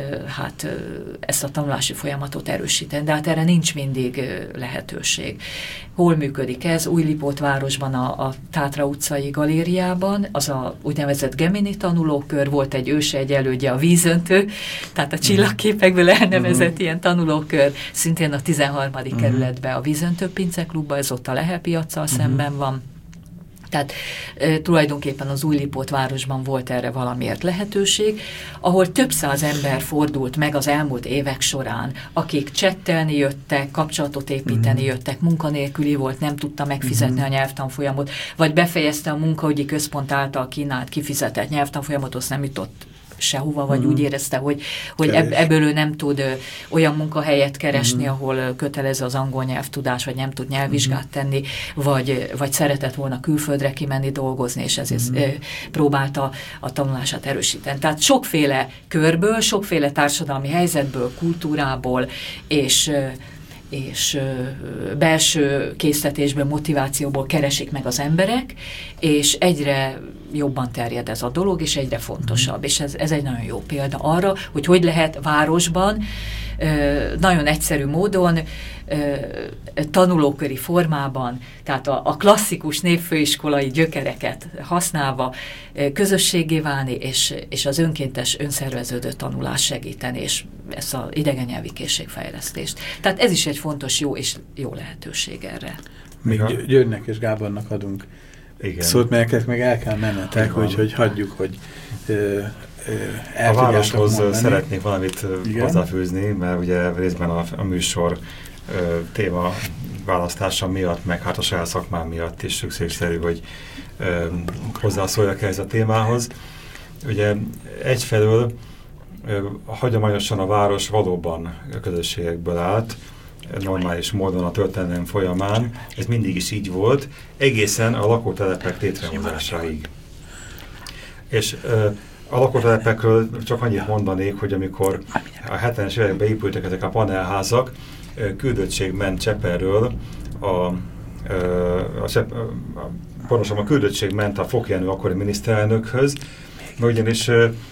ezt a tanulási folyamatot erősíteni, de hát erre nincs mindig lehetőség. Hol működik ez? Újlipótvárosban a Tátra utcai galériában, az a úgynevezett Gemini tanulókör, volt egy őse, egy elődje, a Vízöntő, tehát a csillagképekből elnevezett ilyen tanulókör, szintén a 13. kerületben a Vízöntő Pinceklubban, ez ott a Lehel piaccal szemben van. Tehát tulajdonképpen az Újlipótvárosban volt erre valamiért lehetőség, ahol több száz ember fordult meg az elmúlt évek során, akik csettelni jöttek, kapcsolatot építeni jöttek, munkanélküli volt, nem tudta megfizetni a nyelvtanfolyamot, vagy befejezte a munkaügyi központ által kínált, kifizetett nyelvtanfolyamot, azt nem jutott sehova, vagy úgy érezte, hogy ebből ő nem tud olyan munkahelyet keresni, ahol kötelező az angol nyelvtudás, vagy nem tud nyelvvizsgát tenni, vagy szeretett volna külföldre kimenni dolgozni, és ezért próbálta a tanulását erősíteni. Tehát sokféle körből, sokféle társadalmi helyzetből, kultúrából, és belső késztetésből, motivációból keresik meg az emberek, és egyre jobban terjed ez a dolog, és egyre fontosabb. És ez egy nagyon jó példa arra, hogy lehet városban nagyon egyszerű módon, tanulóköri formában, tehát a klasszikus népfőiskolai gyökereket használva közösségé válni, és az önkéntes, önszerveződő tanulás segíteni, és ezt az idegen nyelvi készségfejlesztést. Tehát ez is egy fontos, jó lehetőség erre. Még Györgynek és Gábornak adunk szót, melyeket meg el kell mennetek, hogy hagyjuk, hogy a városhoz szeretnék valamit hozzáfűzni, mert ugye részben a műsor téma választása miatt, meg hát a saját szakmám miatt is szükségszerű, hogy hozzászóljak ehhez a témához. Ugye egyfelől hagyományosan a város valóban közösségekből állt, normális módon a történelem folyamán. Ez mindig is így volt, egészen a lakótelepek létrehozásáig. És a lakótelepekről csak annyit mondanék, hogy amikor a 70-es években épültek ezek a panelházak, küldöttség ment Csepelről, pontosabban a küldöttség ment a Fok Jenő akkori miniszterelnökhöz, ugyanis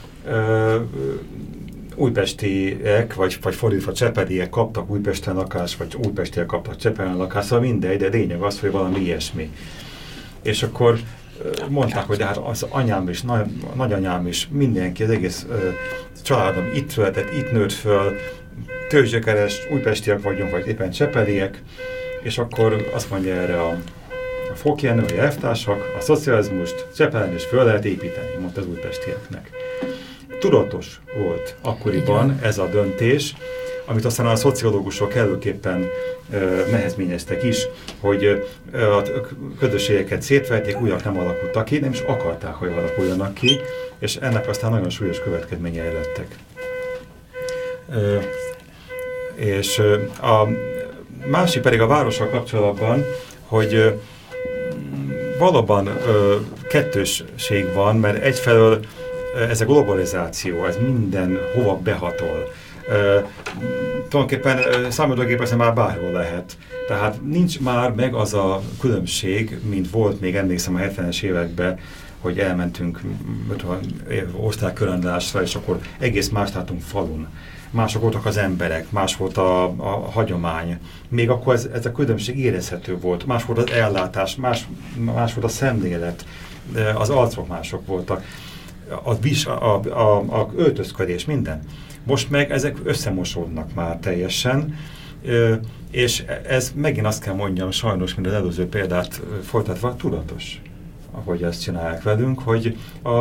újpestiek, vagy fordítva csepeliek kaptak Újpesten lakást, vagy újpestiek kaptak Csepelen lakást, szóval mindegy, de lényeg az, hogy valami ilyesmi. És akkor mondták, hogy de hát az anyám is, nagyanyám is, mindenki, az egész családom itt született, itt nőtt föl, tőzsgyökeres, újpestiek vagyunk, vagy éppen csepeliek, és akkor azt mondja erre a Fok Jenő, hogy elvtársak, a szocializmust Csepelen is föl lehet építeni, mondta az újpestieknek. Tudatos volt akkoriban ez a döntés, amit aztán a szociológusok előképpen nehezményeztek is, hogy a közösségeket szétverték, újak nem alakultak ki, nem is akarták, hogy alakuljanak ki, és ennek aztán nagyon súlyos következményei lettek. És a másik pedig a várossal kapcsolatban, hogy valóban kettősség van, mert egyfelől ez a globalizáció, ez minden hova behatol. Tulajdonképpen számítógépesen már bárhol lehet. Tehát nincs már meg az a különbség, mint volt még emlékszem a 70-es években, hogy elmentünk osztálykörrendulásra, és akkor egész más látunk falun. Mások voltak az emberek, más volt a hagyomány. Még akkor ez a különbség érezhető volt. Más volt az ellátás, más volt a szemlélet, az arcok mások voltak. A öltözködés, minden. Most meg ezek összemosódnak már teljesen, és ez megint azt kell mondjam, sajnos, mint az előző példát folytatva, tudatos, ahogy ezt csinálják velünk, hogy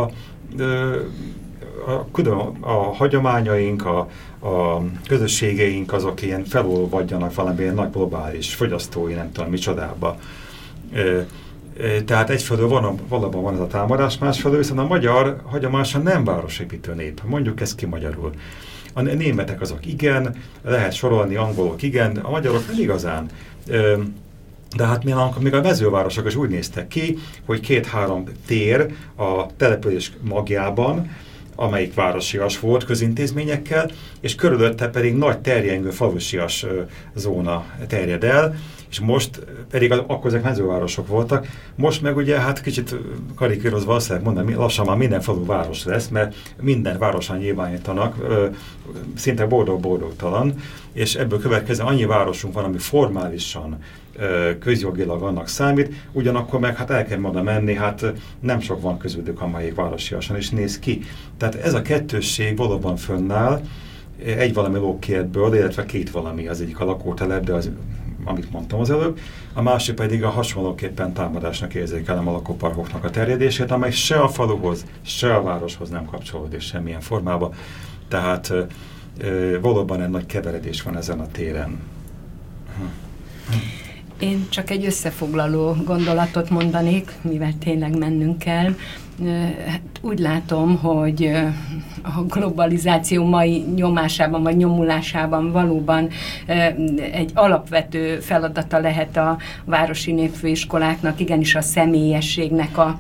a hagyományaink, a közösségeink azok ilyen felolvadjanak valamilyen nagy globális fogyasztói, nem tudom micsodába. Tehát egyfelől valóban van ez a támadás, másfelől viszont a magyar hagyományosan nem városépítő nép. Mondjuk ezt ki magyarul. A németek azok igen, lehet sorolni, angolok igen, a magyarok nem igazán. De hát még a mezővárosok is úgy néztek ki, hogy 2-3 tér a település magjában, amelyik városias volt közintézményekkel, és körülötte pedig nagy terjengő falusias zóna terjed el, és most pedig akkor ezek mezővárosok voltak, most meg ugye hát kicsit karikírozva azt lehet mondani, lassan már minden falu város lesz, mert minden városan nyilvánítanak, szinte boldog-boldogtalan, és ebből következően annyi városunk van, ami formálisan közjogilag annak számít, ugyanakkor meg hát el kell oda menni, hát nem sok van közülük, amelyik városiasan is néz ki. Tehát ez a kettősség valóban fönnáll, egy valami lókértből, illetve 2 valami, az egyik a lakótelep, de az, amit mondtam az előbb, a másik pedig a hasonlóképpen támadásnak érzékelem a lakóparkoknak a terjedését, amely se a faluhoz, se a városhoz nem kapcsolódik semmilyen formában. Tehát valóban egy nagy keveredés van ezen a téren. Én csak egy összefoglaló gondolatot mondanék, mivel tényleg mennünk kell. Hát úgy látom, hogy a globalizáció mai nyomásában vagy nyomulásában valóban egy alapvető feladata lehet a városi népfőiskoláknak, igenis a személyességnek a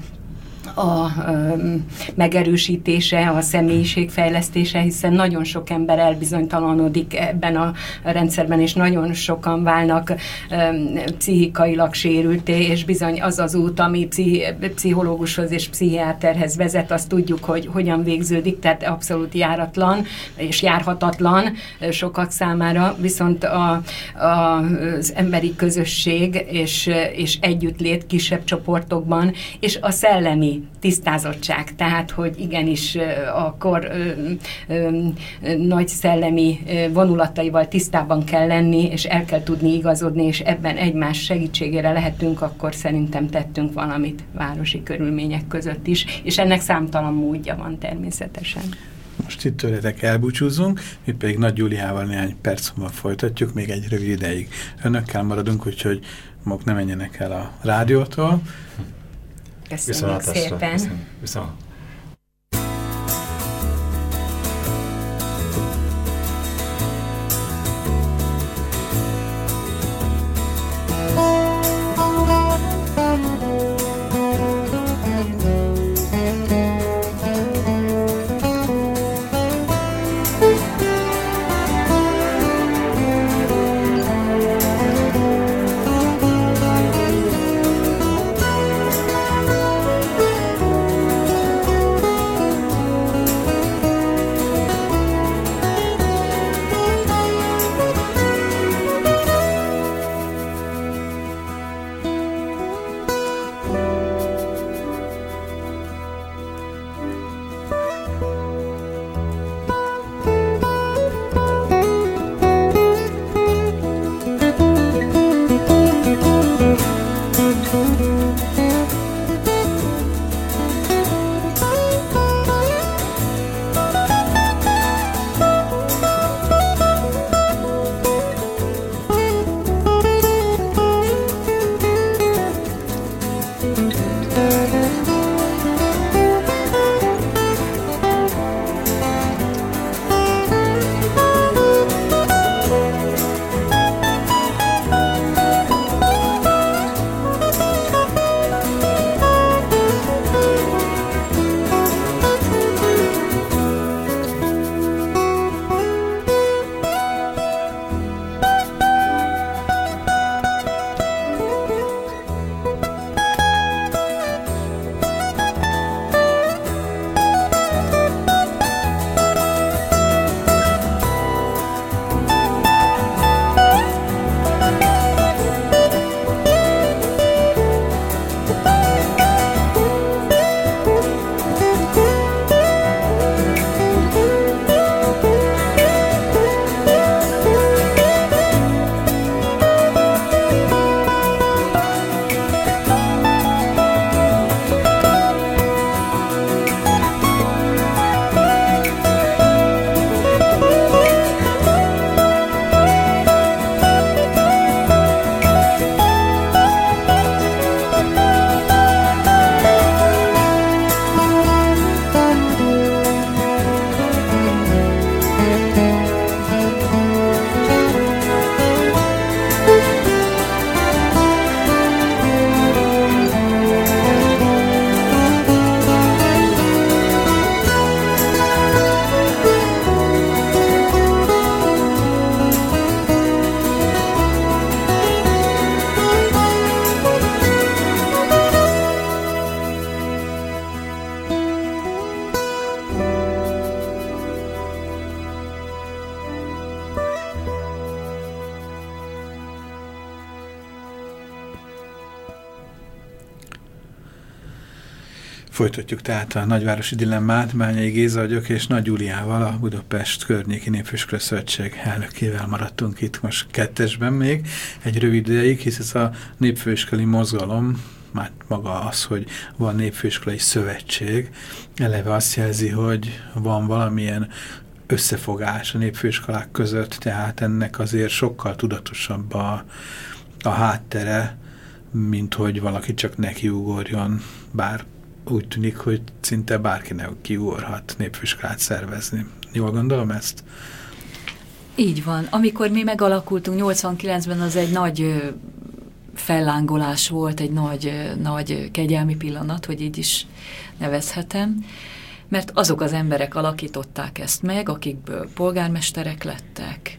megerősítése, a személyiségfejlesztése, hiszen nagyon sok ember elbizonytalanodik ebben a rendszerben, és nagyon sokan válnak pszichikailag sérülté, és bizony az az út, ami pszichológushoz és pszichiáterhez vezet, azt tudjuk, hogy hogyan végződik, tehát abszolút járatlan és járhatatlan sokak számára, viszont az emberi közösség és együttlét kisebb csoportokban, és a szellemi tisztázottság, tehát, hogy igenis akkor nagy szellemi vonulataival tisztában kell lenni, és el kell tudni igazodni, és ebben egymás segítségére lehetünk, akkor szerintem tettünk valamit városi körülmények között is, és ennek számtalan módja van természetesen. most itt tőletek elbúcsúzunk, mi pedig Nagy Júliával néhány perc múlva folytatjuk, még egy rövid ideig. Önökkel maradunk, úgyhogy maguk ne menjenek el a rádiótól. Köszönjük szépen! Viszont. Folytatjuk tehát a nagyvárosi dilemmát. Bányai Géza vagyok, és Nagy Júliával, a Budapest Környéki Népfőiskola Szövetség elnökével maradtunk itt most kettesben még egy rövid ideig, hisz ez a népfőiskolai mozgalom, már maga az, hogy van népfőiskolai szövetség, eleve azt jelzi, hogy van valamilyen összefogás a népfőiskolák között, tehát ennek azért sokkal tudatosabb a háttere, mint hogy valaki csak nekiugorjon, bár úgy tűnik, hogy szinte bárki kiugorhat népfőiskolát szervezni. Jól gondolom ezt? Így van. Amikor mi megalakultunk 89-ben, az egy nagy fellángolás volt, egy nagy kegyelmi pillanat, hogy így is nevezhetem, mert azok az emberek alakították ezt meg, akikből polgármesterek lettek,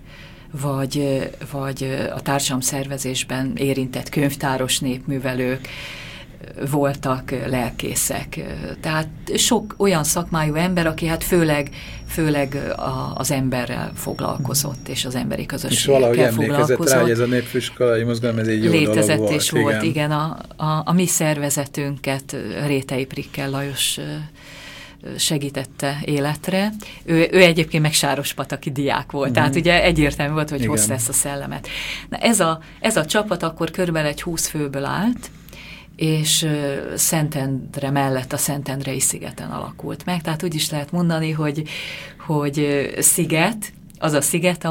vagy a társadalomszervezésben érintett könyvtáros népművelők, voltak lelkészek. Tehát sok olyan szakmájú ember, aki hát főleg az emberrel foglalkozott, és az emberi közösségekkel foglalkozott. És valahogy emlékezett rá, hogy ez a népfőiskolai mozgalom, ez egy jó létezett dolog volt. És volt, igen. A mi szervezetünket Rétei Prikkel Lajos segítette életre. Ő egyébként meg sárospataki diák volt, tehát ugye egyértelmű volt, hogy hozta ezt a szellemet. Na ez a csapat akkor körülbelül egy 20 főből állt, és Szentendre mellett a Szentendrei szigeten alakult meg. Tehát úgy is lehet mondani, hogy sziget, az a sziget,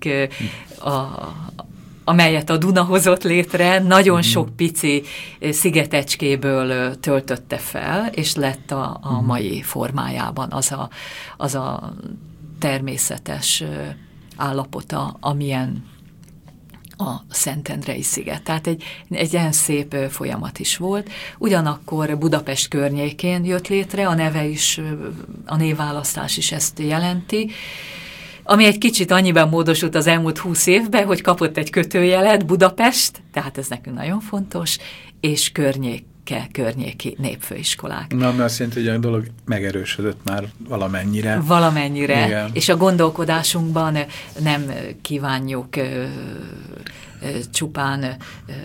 amelyet a Duna hozott létre, nagyon sok pici szigetecskéből töltötte fel, és lett a mai formájában az a természetes állapota, amilyen a Szentendrei sziget. Tehát egy ilyen szép folyamat is volt. Ugyanakkor Budapest környékén jött létre, a neve is, a névválasztás is ezt jelenti, ami egy kicsit annyiban módosult az elmúlt 20 évben, hogy kapott egy kötőjelet, Budapest, tehát ez nekünk nagyon fontos, és környéki népfőiskolák. Na, ami azt jelenti, hogy a dolog megerősödött már valamennyire. Valamennyire, igen. És a gondolkodásunkban nem kívánjuk csupán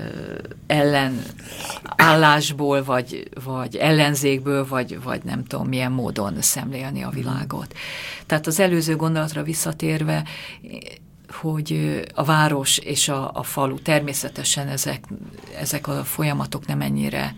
ellenállásból, vagy ellenzékből, vagy nem tudom milyen módon szemlélni a világot. Tehát az előző gondolatra visszatérve, hogy a város és a falu, természetesen ezek a folyamatok nem ennyire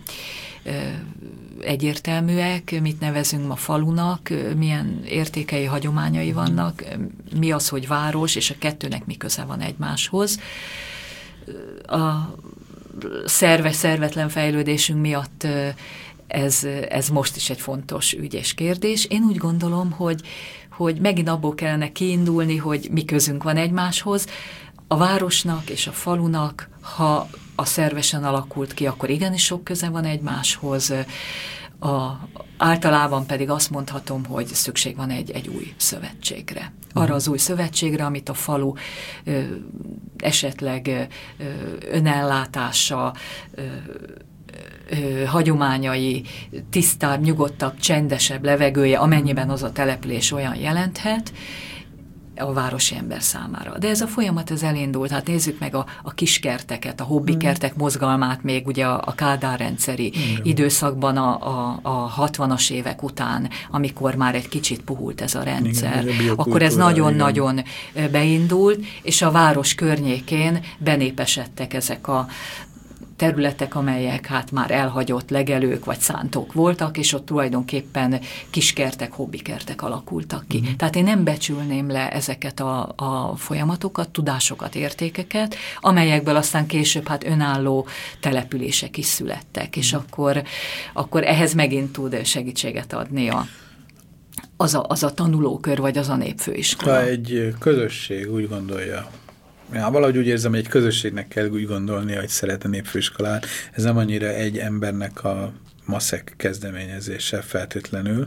egyértelműek, mit nevezünk ma falunak, milyen értékei, hagyományai vannak, mi az, hogy város, és a kettőnek mi köze van egymáshoz. A szervetlen fejlődésünk miatt ez most is egy fontos ügy és kérdés. Én úgy gondolom, hogy megint abból kellene kiindulni, hogy mi közünk van egymáshoz. A városnak és a falunak, ha a szervesen alakult ki, akkor igenis sok köze van egymáshoz. Általában pedig azt mondhatom, hogy szükség van egy új szövetségre. Arra az új szövetségre, amit a falu esetleg önellátása, hagyományai, tisztább, nyugodtabb, csendesebb levegője, amennyiben az a település olyan jelenthet a városi ember számára. De ez a folyamat ez elindult. Hát nézzük meg a kiskerteket, a hobbikertek mozgalmát még ugye a Kádár-rendszeri időszakban a 60-as évek után, amikor már egy kicsit puhult ez a rendszer. Akkor ez nagyon-nagyon beindult, és a város környékén benépesedtek ezek a területek, amelyek hát már elhagyott legelők vagy szántók voltak, és ott tulajdonképpen kiskertek, hobbikertek alakultak ki. Tehát én nem becsülném le ezeket a folyamatokat, tudásokat, értékeket, amelyekből aztán később hát önálló települések is születtek, és akkor ehhez megint tud segítséget adni az a tanulókör, vagy az a népfőiskola. Ha egy közösség úgy gondolja, valahogy úgy érzem, hogy egy közösségnek kell úgy gondolni, hogy szeretne népfőiskolát. Ez nem annyira egy embernek a maszek kezdeményezése feltétlenül.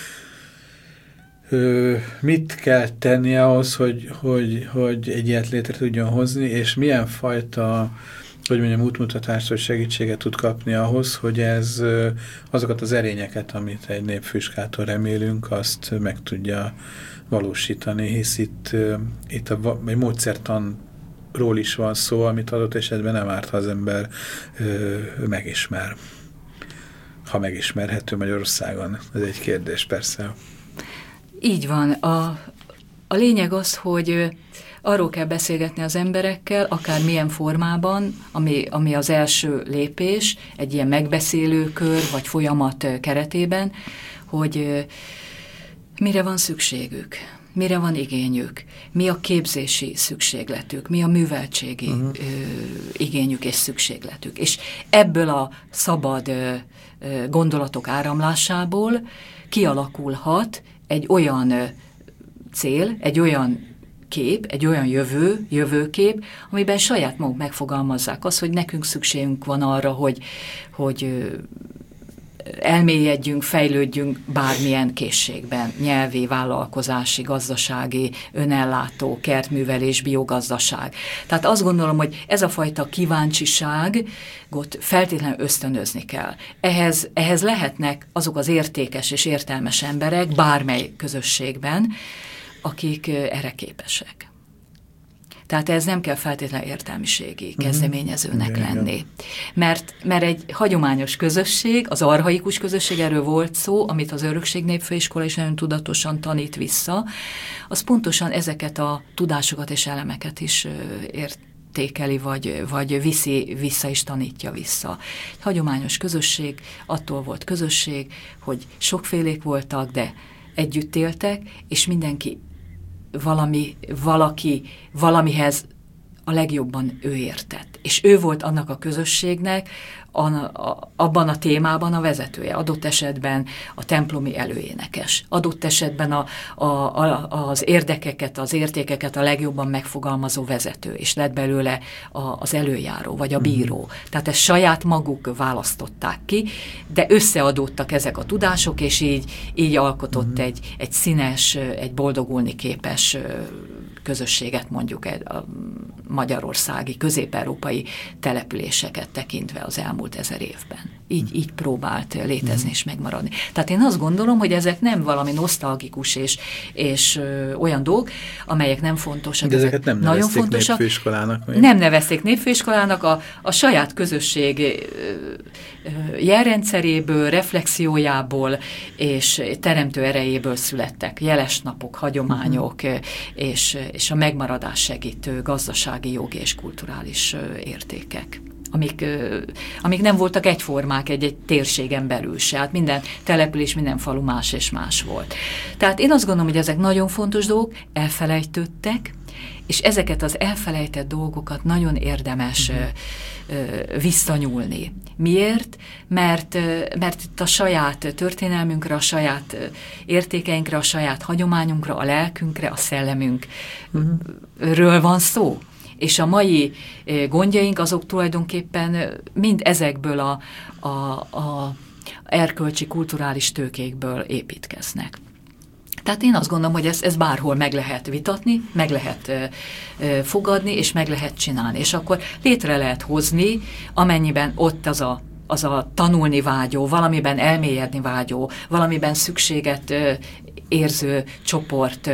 Mit kell tenni ahhoz, hogy egy ilyet létre tudjon hozni, és milyen fajta, hogy mondjam, útmutatást vagy segítséget tud kapni ahhoz, hogy ez azokat az erényeket, amit egy népfőiskolától remélünk, azt meg tudja valósítani, hisz itt egy módszertanról is van szó, amit adott esetben nem árt, ha az ember megismer. Ha megismerhető Magyarországon. Ez egy kérdés, persze. Így van. A lényeg az, hogy arról kell beszélgetni az emberekkel, akár milyen formában, ami az első lépés, egy ilyen megbeszélőkör vagy folyamat keretében, hogy mire van szükségük, mire van igényük, mi a képzési szükségletük, mi a műveltségi igényük és szükségletük. És ebből a szabad gondolatok áramlásából kialakulhat egy olyan cél, egy olyan kép, egy olyan jövőkép, amiben saját maguk megfogalmazzák azt, hogy nekünk szükségünk van arra, hogy elmélyedjünk, fejlődjünk bármilyen készségben, nyelvi, vállalkozási, gazdasági, önellátó, kertművelés, biogazdaság. Tehát azt gondolom, hogy ez a fajta kíváncsiságot feltétlenül ösztönözni kell. Ehhez lehetnek azok az értékes és értelmes emberek bármely közösségben, akik erre képesek. Tehát ez nem kell feltétlenül értelmiségi kezdeményezőnek lenni. Mert egy hagyományos közösség, az archaikus közösség, erről volt szó, amit az Örökség Népfőiskola is nagyon tudatosan tanít vissza, az pontosan ezeket a tudásokat és elemeket is értékeli, vagy vissza is tanítja vissza. Egy hagyományos közösség attól volt közösség, hogy sokfélék voltak, de együtt éltek, és mindenki valamihez a legjobban ő értett. És ő volt annak a közösségnek abban a témában a vezetője. Adott esetben a templomi előénekes. Adott esetben az érdekeket, az értékeket a legjobban megfogalmazó vezető, és lett belőle az előjáró, vagy a bíró. Tehát ezt saját maguk választották ki, de összeadódtak ezek a tudások, és így alkotott egy színes, egy boldogulni képes közösséget, mondjuk a magyarországi, közép-európai településeket tekintve az elmúlt 1000 évben. Így próbált létezni és megmaradni. Tehát én azt gondolom, hogy ezek nem valami nosztalgikus és olyan dolgok, amelyek nem fontosak. De ezeket nem nagyon nevezték fontosak. népfőiskolának. Még. Nem nevezték népfőiskolának, a saját közösség jelrendszeréből, reflexiójából és teremtő erejéből születtek jeles napok, hagyományok és a megmaradás segítő gazdasági, jogi és kulturális értékek, amik nem voltak egyformák egy térségen belül se. Hát minden település, minden falu más és más volt. Tehát én azt gondolom, hogy ezek nagyon fontos dolgok, elfelejtődtek, és ezeket az elfelejtett dolgokat nagyon érdemes visszanyúlni. Miért? Mert itt a saját történelmünkre, a saját értékeinkre, a saját hagyományunkra, a lelkünkre, a szellemünkről van szó. És a mai gondjaink azok tulajdonképpen mind ezekből a erkölcsi, kulturális tőkékből építkeznek. Tehát én azt gondolom, hogy ezt bárhol meg lehet vitatni, meg lehet fogadni, és meg lehet csinálni. És akkor létre lehet hozni, amennyiben ott az a tanulni vágyó, valamiben elmélyedni vágyó, valamiben szükséget érző csoport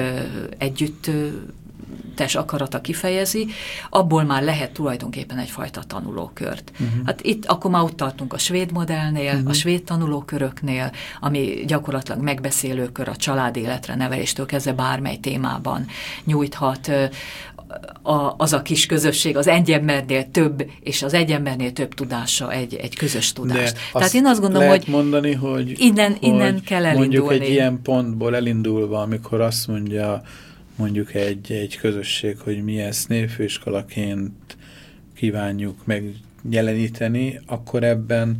együttes akarata kifejezi, abból már lehet tulajdonképpen egyfajta tanulókört. Hát itt akkor már ott tartunk a svéd modellnél, a svéd tanulóköröknél, ami gyakorlatilag megbeszélőkör a családéletre, neveléstől kezdve bármely témában nyújthat az a kis közösség, az egy embernél több, és az egy embernél több tudása egy közös tudást. Tehát én azt gondolom, lehet hogy mondani, hogy innen kell elindulni. Mondjuk egy ilyen pontból elindulva, amikor azt mondja mondjuk egy közösség, hogy mi ezt népfőiskolaként kívánjuk megjeleníteni, akkor ebben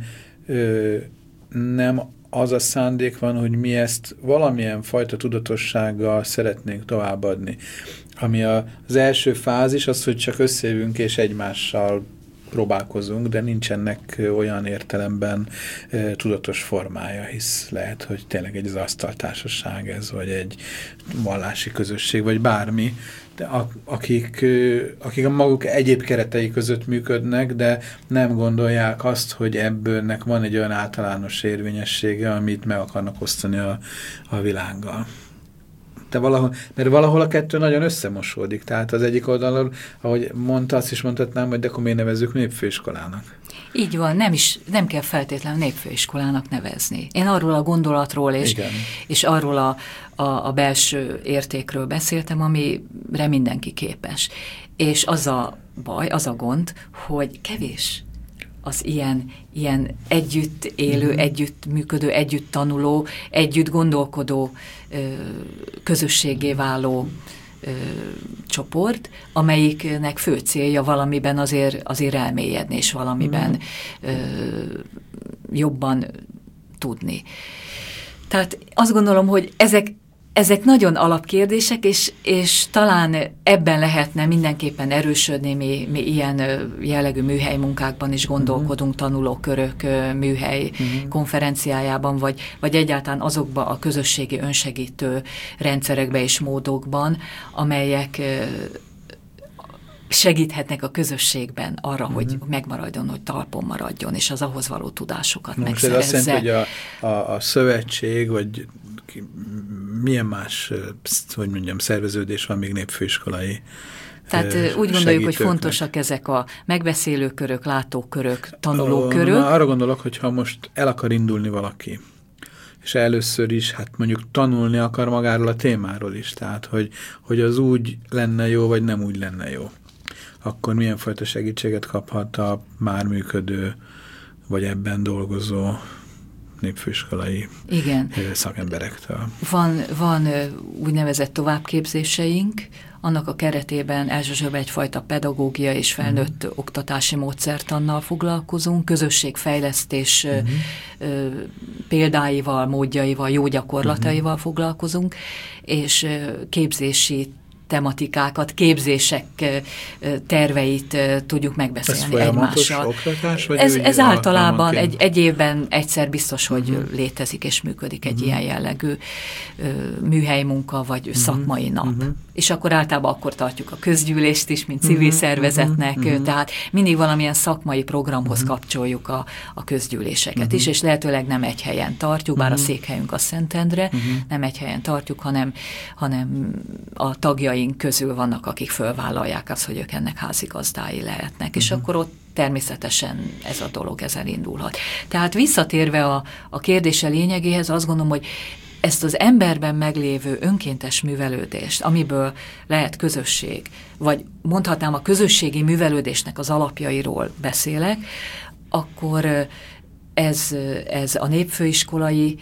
nem az a szándék van, hogy mi ezt valamilyen fajta tudatossággal szeretnénk továbbadni. Ami az első fázis az, hogy csak összejövünk és egymással próbálkozunk, de nincsenek olyan értelemben tudatos formája, hisz lehet, hogy tényleg egy asztaltársaság ez, vagy egy vallási közösség, vagy bármi, de akik a maguk egyéb keretei között működnek, de nem gondolják azt, hogy ebbőlnek van egy olyan általános érvényessége, amit meg akarnak osztani a világgal. Mert valahol a kettő nagyon összemosódik. Tehát az egyik oldalon, ahogy mondta, azt is mondhatnám, hogy de akkor miért nevezzük népfőiskolának? Így van, nem kell feltétlenül népfőiskolának nevezni. Én arról a gondolatról és arról a belső értékről beszéltem, amire mindenki képes. És az a baj, az a gond, hogy kevés az ilyen együtt élő, együtt működő, együtt tanuló, együtt gondolkodó, közösségé váló csoport, amelyiknek fő célja valamiben azért elmélyedni, és valamiben jobban tudni. Tehát azt gondolom, hogy ezek nagyon alapkérdések, és talán ebben lehetne mindenképpen erősödni, mi ilyen jellegű műhely munkákban is gondolkodunk, tanulókörök műhely konferenciájában, vagy egyáltalán azokba a közösségi önsegítő rendszerekbe és módokban, amelyek segíthetnek a közösségben arra, hogy megmaradjon, hogy talpon maradjon, és az ahhoz való tudásokat megszerezze. Most ez azt jelenti, hogy a szövetség, vagy milyen más, hogy mondjam, szerveződés van még népfőiskolai Tehát úgy gondoljuk, hogy fontosak ezek a megbeszélőkörök, látókörök, tanulókörök. Arra gondolok, hogy ha most el akar indulni valaki, és először is, hát mondjuk tanulni akar magáról a témáról is, tehát hogy az úgy lenne jó, vagy nem úgy lenne jó. akkor milyen fajta segítséget kaphat a már működő, vagy ebben dolgozó népfőiskolai szakemberektől? Van úgynevezett továbbképzéseink, annak a keretében elsősorban egyfajta pedagógia és felnőtt oktatási módszertannal foglalkozunk, közösségfejlesztés példáival, módjaival, jó gyakorlataival foglalkozunk, és képzési tematikákat, képzések terveit tudjuk megbeszélni egymással. Oktatás, vagy ez általában egy évben egyszer biztos, hogy létezik és működik egy ilyen jellegű műhelymunka, vagy szakmai nap. És akkor általában tartjuk a közgyűlést is, mint civil szervezetnek, tehát mindig valamilyen szakmai programhoz kapcsoljuk a közgyűléseket is, és lehetőleg nem egy helyen tartjuk, bár a székhelyünk a Szentendre, nem egy helyen tartjuk, hanem a tagjaink közül vannak, akik fölvállalják azt, hogy ők ennek házigazdái lehetnek, és akkor ott természetesen ez a dolog ezen indulhat. Tehát visszatérve a kérdése lényegéhez, azt gondolom, hogy ezt az emberben meglévő önkéntes művelődést, amiből lehet közösség, vagy mondhatnám a közösségi művelődésnek az alapjairól beszélek, akkor ez a népfőiskolai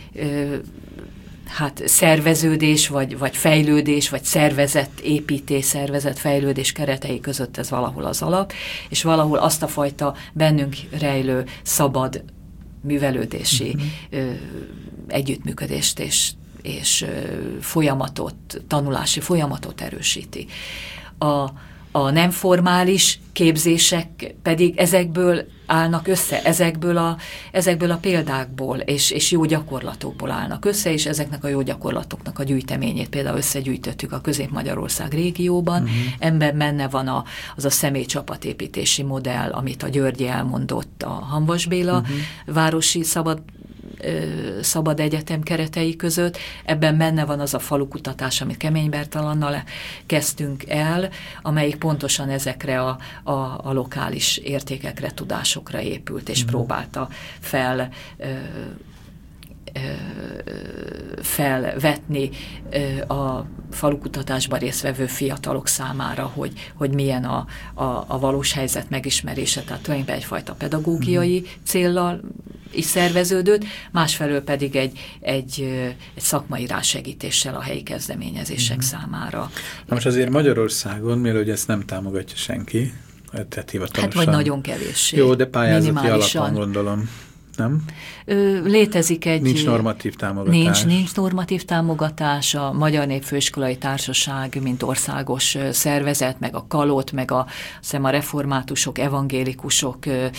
szerveződés, vagy fejlődés, vagy szervezetépítés, szervezetfejlődés keretei között ez valahol az alap, és valahol azt a fajta bennünk rejlő szabad művelődési együttműködést és tanulási folyamatot erősíti. A nem formális képzések pedig ezekből állnak össze, ezekből a példákból és jó gyakorlatokból állnak össze, és ezeknek a jó gyakorlatoknak a gyűjteményét például összegyűjtöttük a Közép-Magyarország régióban. Ebben benne van az a személycsapatépítési modell, amit a Györgyi elmondott a Hamvas Béla városi szabad egyetem keretei között. Ebben benne van az a falukutatás, amit Kemény Bertalannal kezdtünk el, amelyik pontosan ezekre a lokális értékekre, tudásokra épült, és próbálta felvetni a falukutatásban résztvevő fiatalok számára, hogy milyen a valós helyzet megismerése, tehát tulajdonképpen egyfajta pedagógiai céllal is szerveződött, másfelől pedig egy szakmai rásegítéssel a helyi kezdeményezések számára. Na most azért Magyarországon, mielőtt ezt nem támogatja senki, tehát hivatalosan. Hát vagy nagyon kevéssé. Jó, de pályázati alapon gondolom. Nem? Létezik egy... Nincs normatív támogatás. Nincs normatív támogatás. A Magyar Népfőiskolai Társaság, mint országos szervezet, meg a Kalot, meg a reformátusok, evangélikusok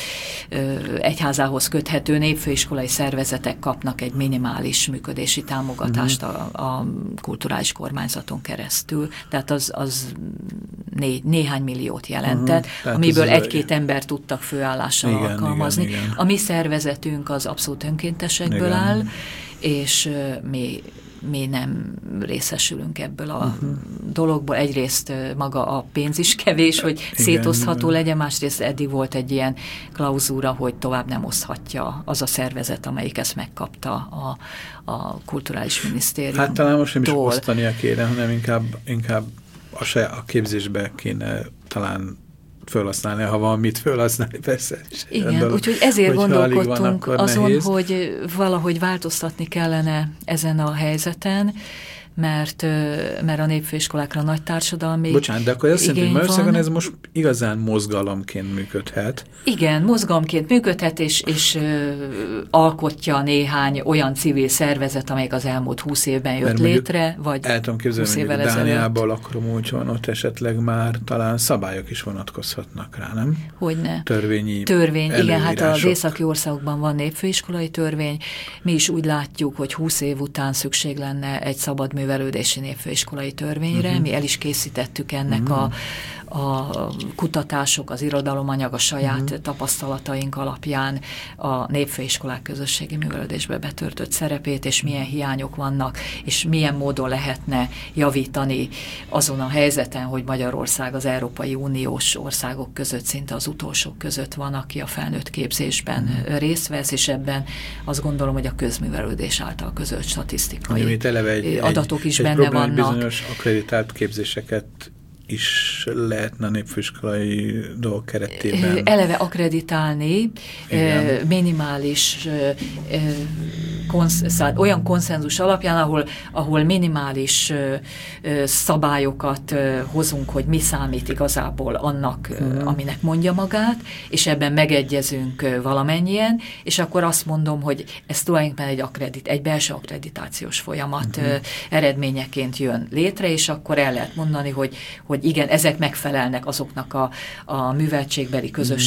egyházához köthető népfőiskolai szervezetek kapnak egy minimális működési támogatást a kulturális kormányzaton keresztül. Tehát az néhány milliót jelentett, amiből egy-két ember tudtak főállással alkalmazni. Igen. A mi szervezetünk az abszolút önkéntesekből áll, és mi nem részesülünk ebből a dologból. Egyrészt maga a pénz is kevés, hogy szétosztható legyen, másrészt eddig volt egy ilyen klauzúra, hogy tovább nem oszthatja az a szervezet, amelyik ezt megkapta a Kulturális Minisztériumtól. Hát talán most nem is osztania kéne, hanem inkább a képzésbe kéne talán felhasználni, ha van mit felhasználni, persze. Igen, úgyhogy ezért gondolkodtunk azon, nehéz. Hogy valahogy változtatni kellene ezen a helyzeten, mert a népfőiskolákra nagy társadalmi Bocsánat, de akkor azt jelenti, hogy Magyarországon ez most igazán mozgalomként működhet. Igen, mozgalomként működhet, és alkotja néhány olyan civil szervezet, amelyik az elmúlt 20 évben jött létre, vagy el tudom képzelni, hogy Dániából akarom úgy van, ott esetleg már talán szabályok is vonatkozhatnak rá, nem? Hogyne. Törvény, igen, hát az északi országokban van népfőiskolai törvény. Mi is úgy látjuk, hogy 20 év után szükség lenne egy szabad művelődési népfőiskolai törvényre. Mi el is készítettük ennek a kutatások, az irodalomanyag, a saját tapasztalataink alapján a népfőiskolák közösségi művelődésbe betöltött szerepét, és milyen hiányok vannak, és milyen módon lehetne javítani azon a helyzeten, hogy Magyarország az Európai Uniós országok között szinte az utolsók között van, aki a felnőtt képzésben részt vesz, és ebben azt gondolom, hogy a közművelődés által közölt statisztikai adatok is benne vannak. Bizonyos akkreditált képzéseket is lehetne a népfőiskolai dolgok keretében? Eleve akkreditálni, minimális olyan konszenzus alapján, ahol minimális szabályokat hozunk, hogy mi számít igazából annak, aminek mondja magát, és ebben megegyezünk valamennyien, és akkor azt mondom, hogy ez tulajdonképpen egy belső akkreditációs folyamat eredményeként jön létre, és akkor el lehet mondani, hogy igen, ezek megfelelnek azoknak a műveltségbeli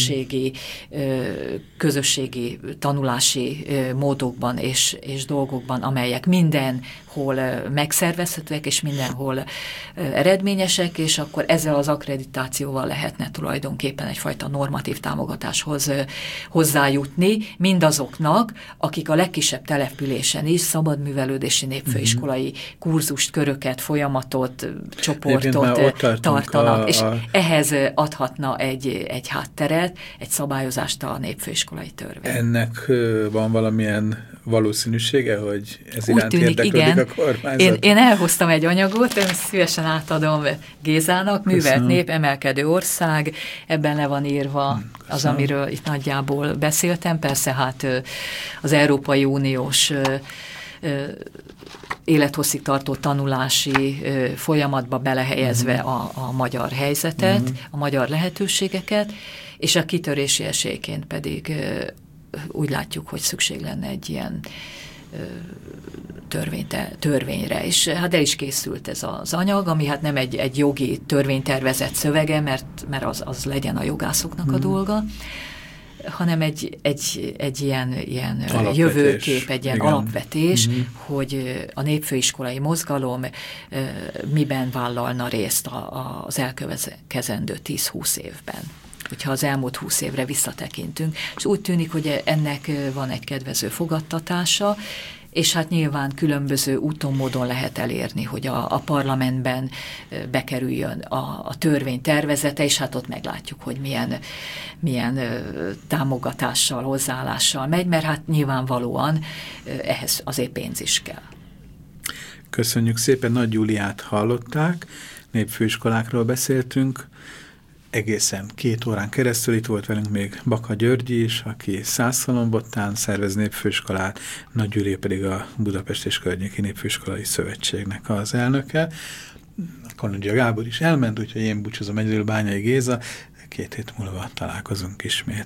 közösségi tanulási módokban és dolgokban, amelyek mindenhol megszervezhetőek, és mindenhol eredményesek, és akkor ezzel az akkreditációval lehetne tulajdonképpen egyfajta normatív támogatáshoz hozzájutni mindazoknak, akik a legkisebb településen is szabadművelődési népfőiskolai kurzust, köröket, folyamatot, csoportot tartanak, és ehhez adhatna egy hátteret, egy szabályozást a népfőiskolai törvény. Ennek van valamilyen valószínűsége, hogy ez iránt érdeklődik a kormányzat? Én elhoztam egy anyagot, én szívesen átadom Gézának, Művelt Nép, Emelkedő Ország, ebben le van írva az, amiről itt nagyjából beszéltem. Persze hát az Európai Uniós élethosszig tartó tanulási folyamatba belehelyezve a magyar helyzetet, a magyar lehetőségeket, és a kitörési esélyként pedig úgy látjuk, hogy szükség lenne egy ilyen törvényre. És hát el is készült ez az anyag, ami hát nem egy jogi törvénytervezet szövege, mert az legyen a jogászoknak a dolga, hanem egy ilyen jövőkép, egy ilyen alapvetés, hogy a népfőiskolai mozgalom miben vállalna részt az elkövetkezendő 10-20 évben. Hogyha az elmúlt 20 évre visszatekintünk, és úgy tűnik, hogy ennek van egy kedvező fogadtatása, és hát nyilván különböző úton, módon lehet elérni, hogy a parlamentben bekerüljön a törvény tervezete, és hát ott meglátjuk, hogy milyen támogatással, hozzáállással megy, mert hát nyilvánvalóan ehhez azért pénz is kell. Köszönjük szépen, Nagy Júliát hallották, népfőiskolákról beszéltünk, egészen 2 órán keresztül. Itt volt velünk még Baka Györgyi is, aki Szászhalombattán szervez népfőiskolát, Nagy Gyuri pedig a Budapest és Környéki Népfőiskolai Szövetségnek az elnöke. Kanondzsia Gábor is elment, úgyhogy én búcsúzom egyedül, Bányai Géza. 2 hét múlva találkozunk ismét.